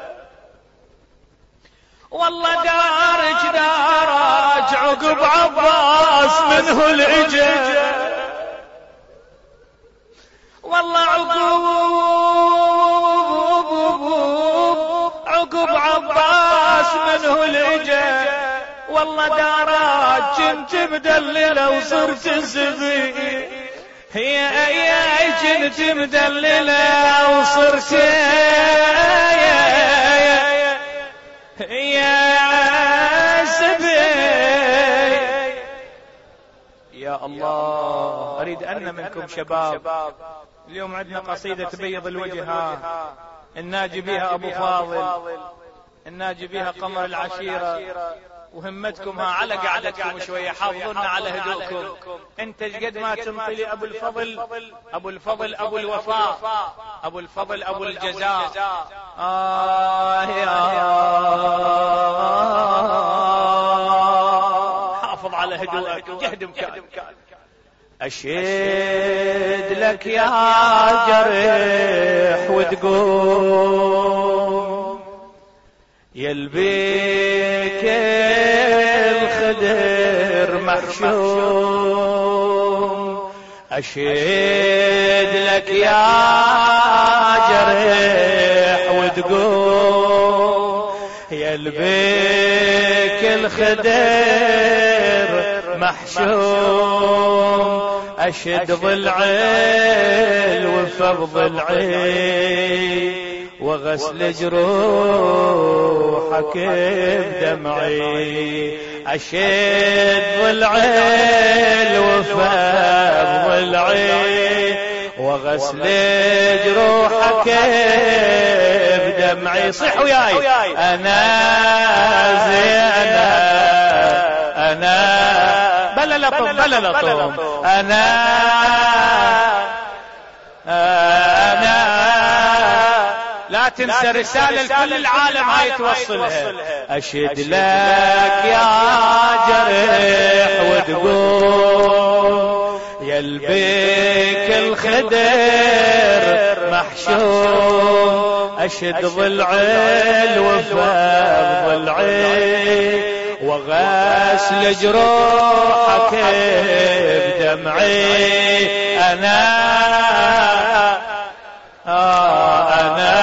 والله دارج داراج عقب عباس منه العجل، والله عقب عقب عباس منه العجل، والله داراج كنت مدللة وصرت سبي، هي اي كنت مدللة وصرت يا سبي. يا الله اريد ان منكم شباب اليوم عندنا قصيدة تبيض الوجه، الناجي بها ابو فاضل، الناجي بها قمر العشيرة، وهمتكم ها على قعدتكم شوية، حافظونا على هدوءكم. انت قد ما تنطلي ابو الفضل ابو الفضل ابو الوفاء ابو الفضل ابو الجزاء. آه يا حافظ على هدوءك جهد مكان. اشهد لك يا جريح وتقوم يلبيك الخدر محشوم، اشهد لك يا جريح وتقوم يلبيك الخدر محشوم، اشد ضلعي وفض ضلعي وغسل جروحك بدمعي، اشد ضلعي وفض ضلعي وغسل جروحك بدمعي. صح وياي انا زينب انا بلا لطم بلا لطم انا انا لا تنسى رسالة لكل العالم هاي توصلها. اشهد لك يا جريح وتقول يلبيك الخدر محشوم، اشد ضلعي وفاض ضلعي وغسل جروحك بدمعي. انا آه أنا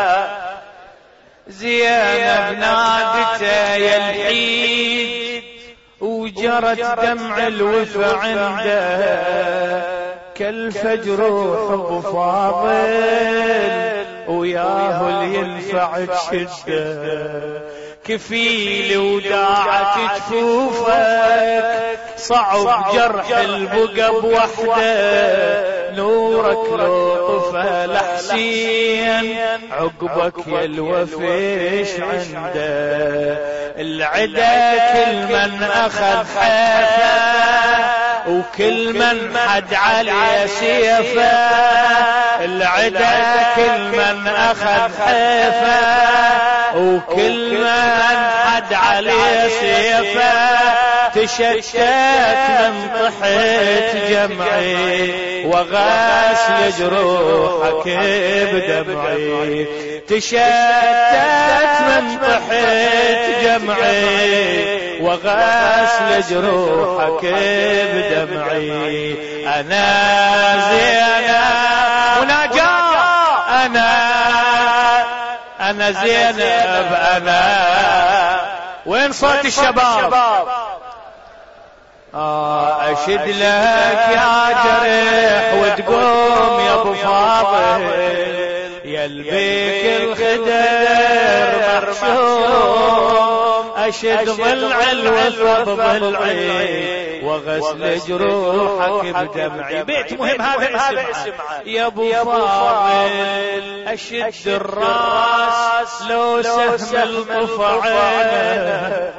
زينب نادته يا الحيد وجرت دمع الوفا عنده كالفجر وحب فاضل وياه اللي ينفع تشده، كفيل وداعت جفوفك صعب جرح البقى بوحده، نورك لو طفى لحسين عقبك يا الوفيش عنده، العدا كل من اخذ حيفه وكل من حد عليه سيفه، العدا كل من اخذ حيفه وكل من حد عليه سيفه، تشتت من طحت جمعي وغسل جروحك بدمعي، تشتت من طحت جمعي وغسل جروحك بدمعي. انا زينب ونجاة انا انا زينب انا. وين صوت الشباب؟ آه أشد لك يا جرح وتقوم يا ابو فاضل، يلبيك الخدر مرشوم، أشد ضلع الوفا بضلعي وغسل جروحك بدمعي. بيت مهم هذا اسمع يا ابو فاضل، أشد الراس لو سهم الطف عينه،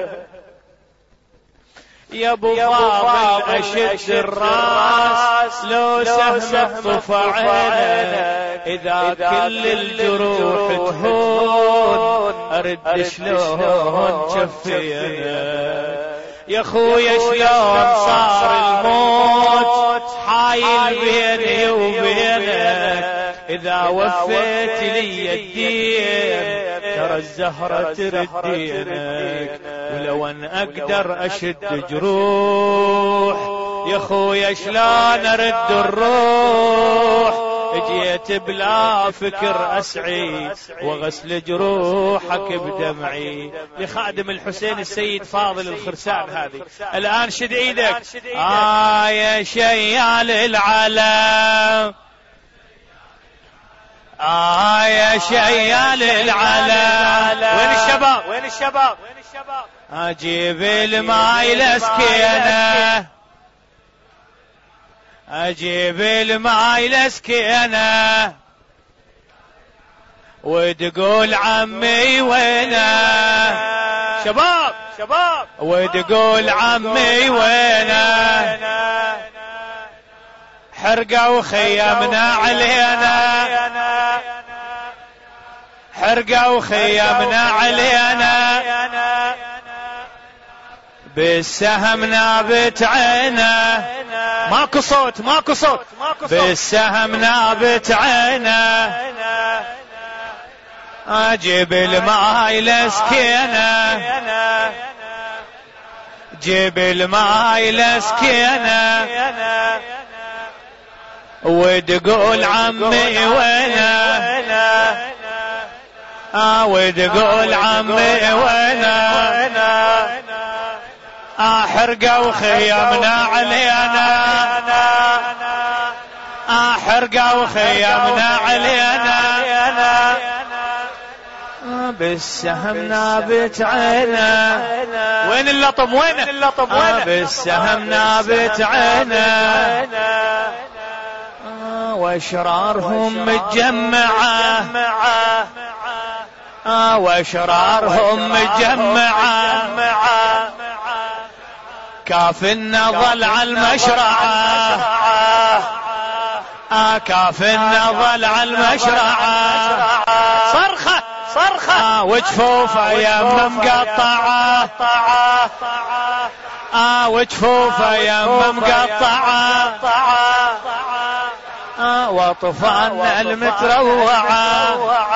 يا ابو فاضل أشد الراس لو سهم الطف عينه، إذا كل الجروح تهون أرد شلون شفينا. يا خويا شلون صار الموت حايل بيني وبينك، إذا وفيت لي الدين ترى الزهرة تردينك، ولو أن أقدر أشد جروح يا خويا شلون أرد الروح، اجيت بلا فكر أسعي وغسل جروحك بدمعي. لخادم الحسين السيد فاضل الخرسان هذه الآن شد ايدك. آه يا شيال العلم، آه يا شيال العلم، وين الشباب وين الشباب وين الشباب؟ أجيب الماي لسكينة، أجيب الماي لسكينة، وتقول عمي وينه، شباب شباب، وتقول عمي وينه، حرقة وخيمنا علينا، حرقة وخيمنا علينا، بالسهم نابت عينه، ماكو صوت ماكو صوت، بالسهم نابت عينه، اجيب الماي لسكينه، جيب الماي لسكينه، وتقول عمي وينه، اه وتقول عمي وينه، اه حرقة وخيمنا علينا، اه حرقة وخيمنا علينا، بالسهم نابت عينه، وين اللطم وين اللطم وين، بالسهم نابت عينه، واشرارهم متجمعة، واشرارهم متجمعة، كافنا ظل على المشرعة، كافنا ظل على المشرعة، صرخة صرخة وجفوفه يمه مقطعة، وجفوفه يمه مقطعة، وطفانا المتروعة،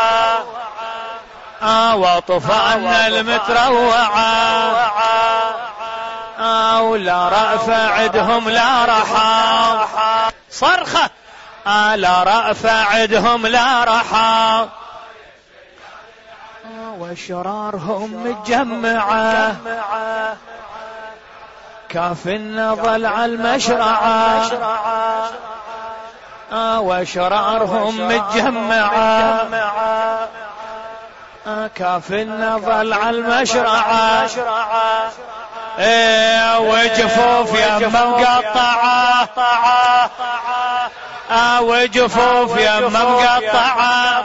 وطفانا المتروعة، ولا رأفة عدهم لا رحى، صرخة لا رأفة عدهم لا رحى، وشرارهم متجمعة، كافنا ظل على المشرعة، وشرارهم متجمعة، كافنا ظل على المشرعة، ايه وجفوف يمه مقطعة، وجفوف يمه مقطعة،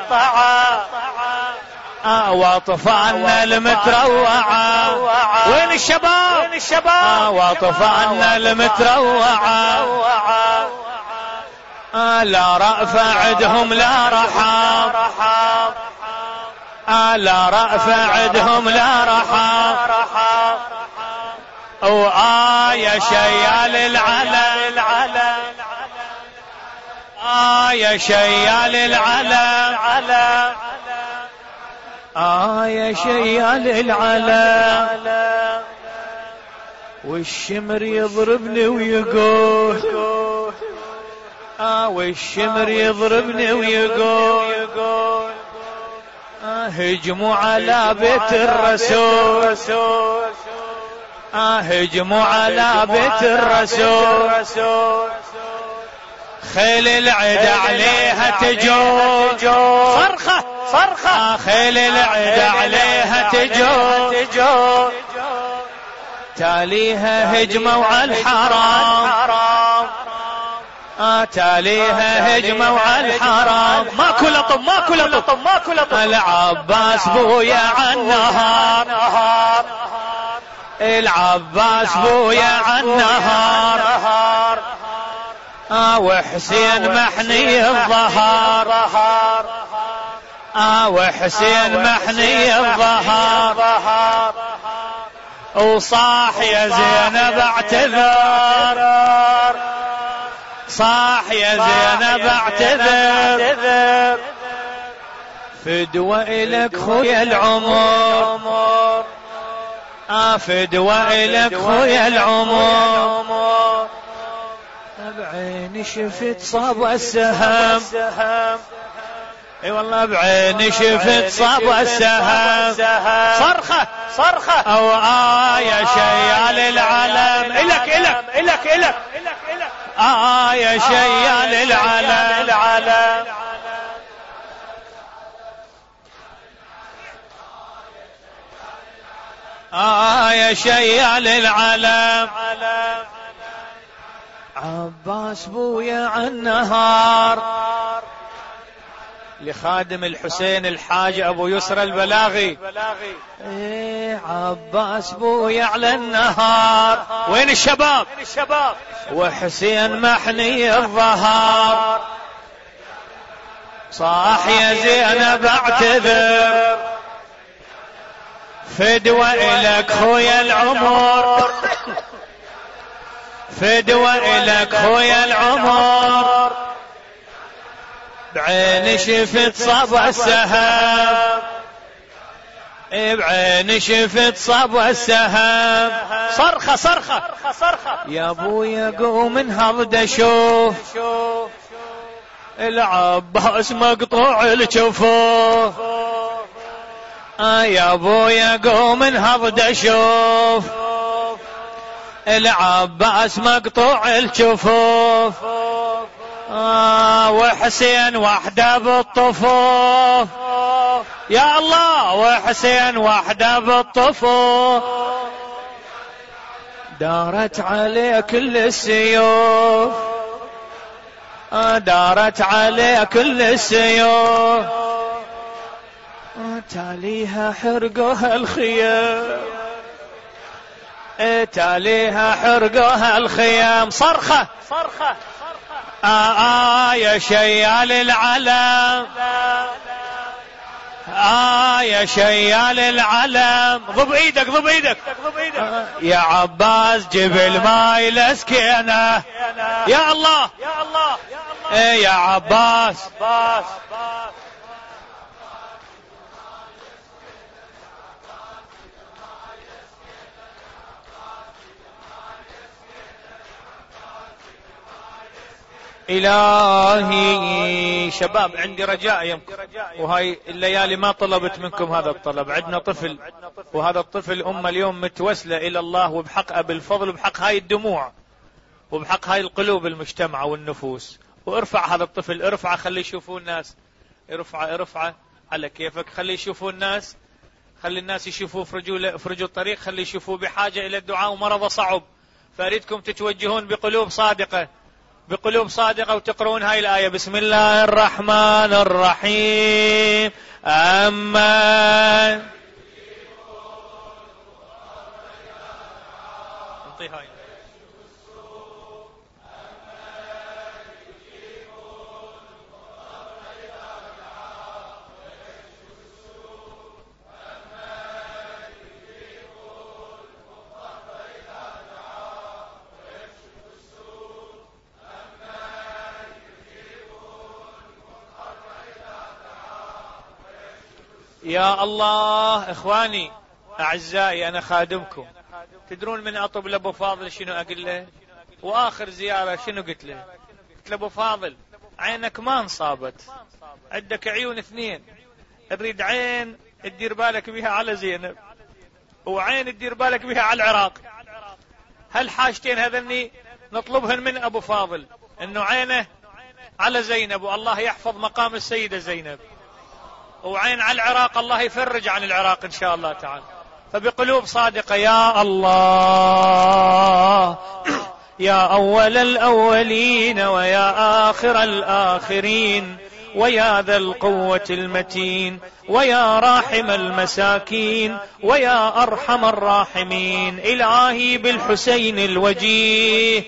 وطفانا المتروعة، وين الشباب وين الشباب، وطفانا المتروعة، لا رأفة عدهم لا رحى، لا رأفة عدهم لا رحى، وآه يا شيال العلم، آه يا شيال العلم، آه يا شيال العلم، والشمر يضربني ويقول، آه والشمر يضربني ويقول، آه هجموا على بيت الرسول، هجموا على بيت الرسول خيل العدا عليها تجو صرخة صرخة خيل العدا عليها تجو تاليها هجموا على الحرام تاليها هجموا على الحرام ماكو لطم ماكو لطم ماكو لطم العباس بويا عالنهار العباس بويا عالنهار آه وحسين محني الظهر آه وحسين محني الظهر وصاح يا زينب اعتذر صاح يا زينب اعتذر فدوى إلك خويا العمر آه فدوى إلك خويا العمر بعيني شفت صاب السهم اي والله بعيني شفت صاب السهم صرخة صرخة او آية شيال العلم إلك إلك إلك إلك آية شيال العلم آية شيال العلم عباس بويا عالنهار لخادم الحسين الحاج ابو يسرى البلاغي ايه عباس بويا على النهار وين الشباب وحسين محني الظهر صاح يا زينب اعتذر فدوى إلك خويا العمر فدوى إلك خويا العمر بعيني شفت صب السهم بعيني شفت صب السهم صرخة صرخة صرخة يا ابويا قوم انهض اشوف العباس مقطوع الجفوف آه يا ابويا قوم انهض اشوف العباس مقطوع الجفوف آه وحسين وحده بالطفوف يا الله وحسين وحده بالطفوف دارت عليه كل السيوف آه دارت عليه كل السيوف آه تاليها حرقها الخيام تاليها حرقها الخيام صرخة صرخة آه آه يا شيال العلم آه يا شيال العلم ضب ايدك ضب ايدك آه يا عباس جبل ماي لسكينة يا الله يا الله ايه يا عباس إلهي شباب عندي رجاء يمكن وهاي الليالي ما طلبت منكم هذا الطلب عندنا طفل وهذا الطفل أمه اليوم متوسلة إلى الله وبحق أبي الفضل وبحق هاي الدموع وبحق هاي القلوب المجتمعة والنفوس وارفع هذا الطفل ارفعه خلي يشوفوا الناس ارفعه ارفعه على كيفك خلي يشوفوا الناس خلي الناس يشوفوا فرجوا فرجوا الطريق خلي يشوفوا بحاجة إلى الدعاء ومرض صعب فأريدكم تتوجهون بقلوب صادقة بقلوب صادقة وتقرؤون هاي الآية بسم الله الرحمن الرحيم أمن يا الله. إخواني أعزائي أنا خادمكم تدرون من أطب لأبو فاضل شنو أقول له وآخر زيارة شنو قلت له قلت له أبو فاضل عينك ما انصابت عندك عيون اثنين نريد عين تدير بالك بها على زينب وعين تدير بالك بها على العراق هالحاجتين هذني نطلبهن من أبو فاضل، أنه عينه على زينب والله يحفظ مقام السيدة زينب، وعين على العراق الله يفرج عن العراق إن شاء الله تعالى. فبقلوب صادقة يا الله يا أول الأولين ويا آخر الآخرين ويا ذا القوة المتين ويا راحم المساكين ويا أرحم الراحمين، إلهي بالحسين الوجيه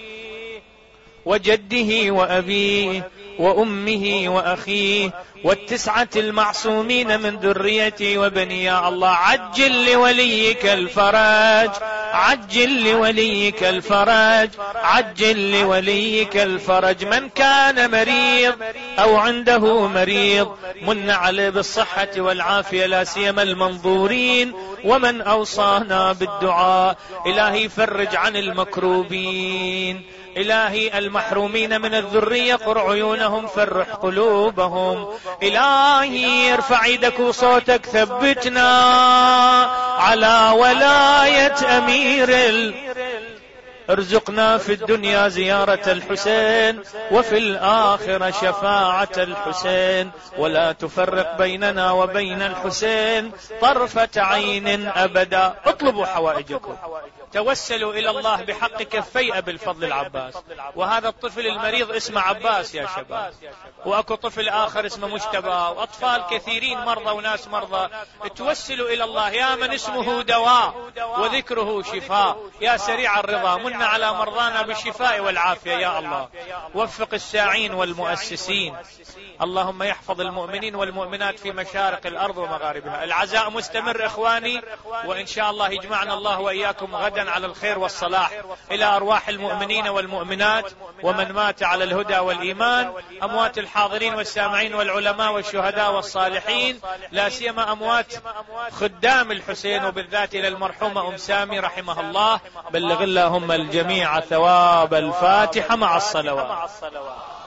وجده وأبيه وأمه وأخيه والتسعة المعصومين من ذريتي وبني، يا الله عجل لوليك الفرج، عجل لوليك الفرج، عجل لوليك الفرج. من كان مريض أو عنده مريض من عليه بالصحة والعافية، لا سيما المنظورين، ومن أوصانا بالدعاء إلهي فرج عن المكروبين، إلهي المحرومين من الذرية قر عيونهم فرح قلوبهم، إلهي ارفع يدك وصوتك ثبتنا على ولاية أمير ال... ارزقنا في الدنيا زيارة الحسين وفي الآخرة شفاعة الحسين، ولا تفرق بيننا وبين الحسين طرفة عين أبدا. اطلبوا حوائجكم، توسلوا إلى الله بحق كفي أبي الفضل العباس، وهذا الطفل المريض اسمه عباس يا شباب، وأكو طفل آخر اسمه مجتبى، وأطفال كثيرين مرضى وناس مرضى. توسلوا إلى الله يا من اسمه دواء وذكره شفاء، يا سريع الرضا من على مرضانا بالشفاء والعافية يا الله. وفق الساعين والمؤسسين، اللهم يحفظ المؤمنين والمؤمنات في مشارق الأرض ومغاربها. العزاء مستمر إخواني، وإن شاء الله يجمعنا الله وإياكم غدا على الخير والصلاح. إلى أرواح المؤمنين والمؤمنات ومن مات على الهدى والإيمان، أموات الحاضرين والسامعين والعلماء والشهداء والصالحين، لا سيما أموات خدام الحسين، وبالذات إلى المرحومة أم سامي رحمها الله. بلغ اللهم الجميع ثواب الفاتحة مع الصلوات.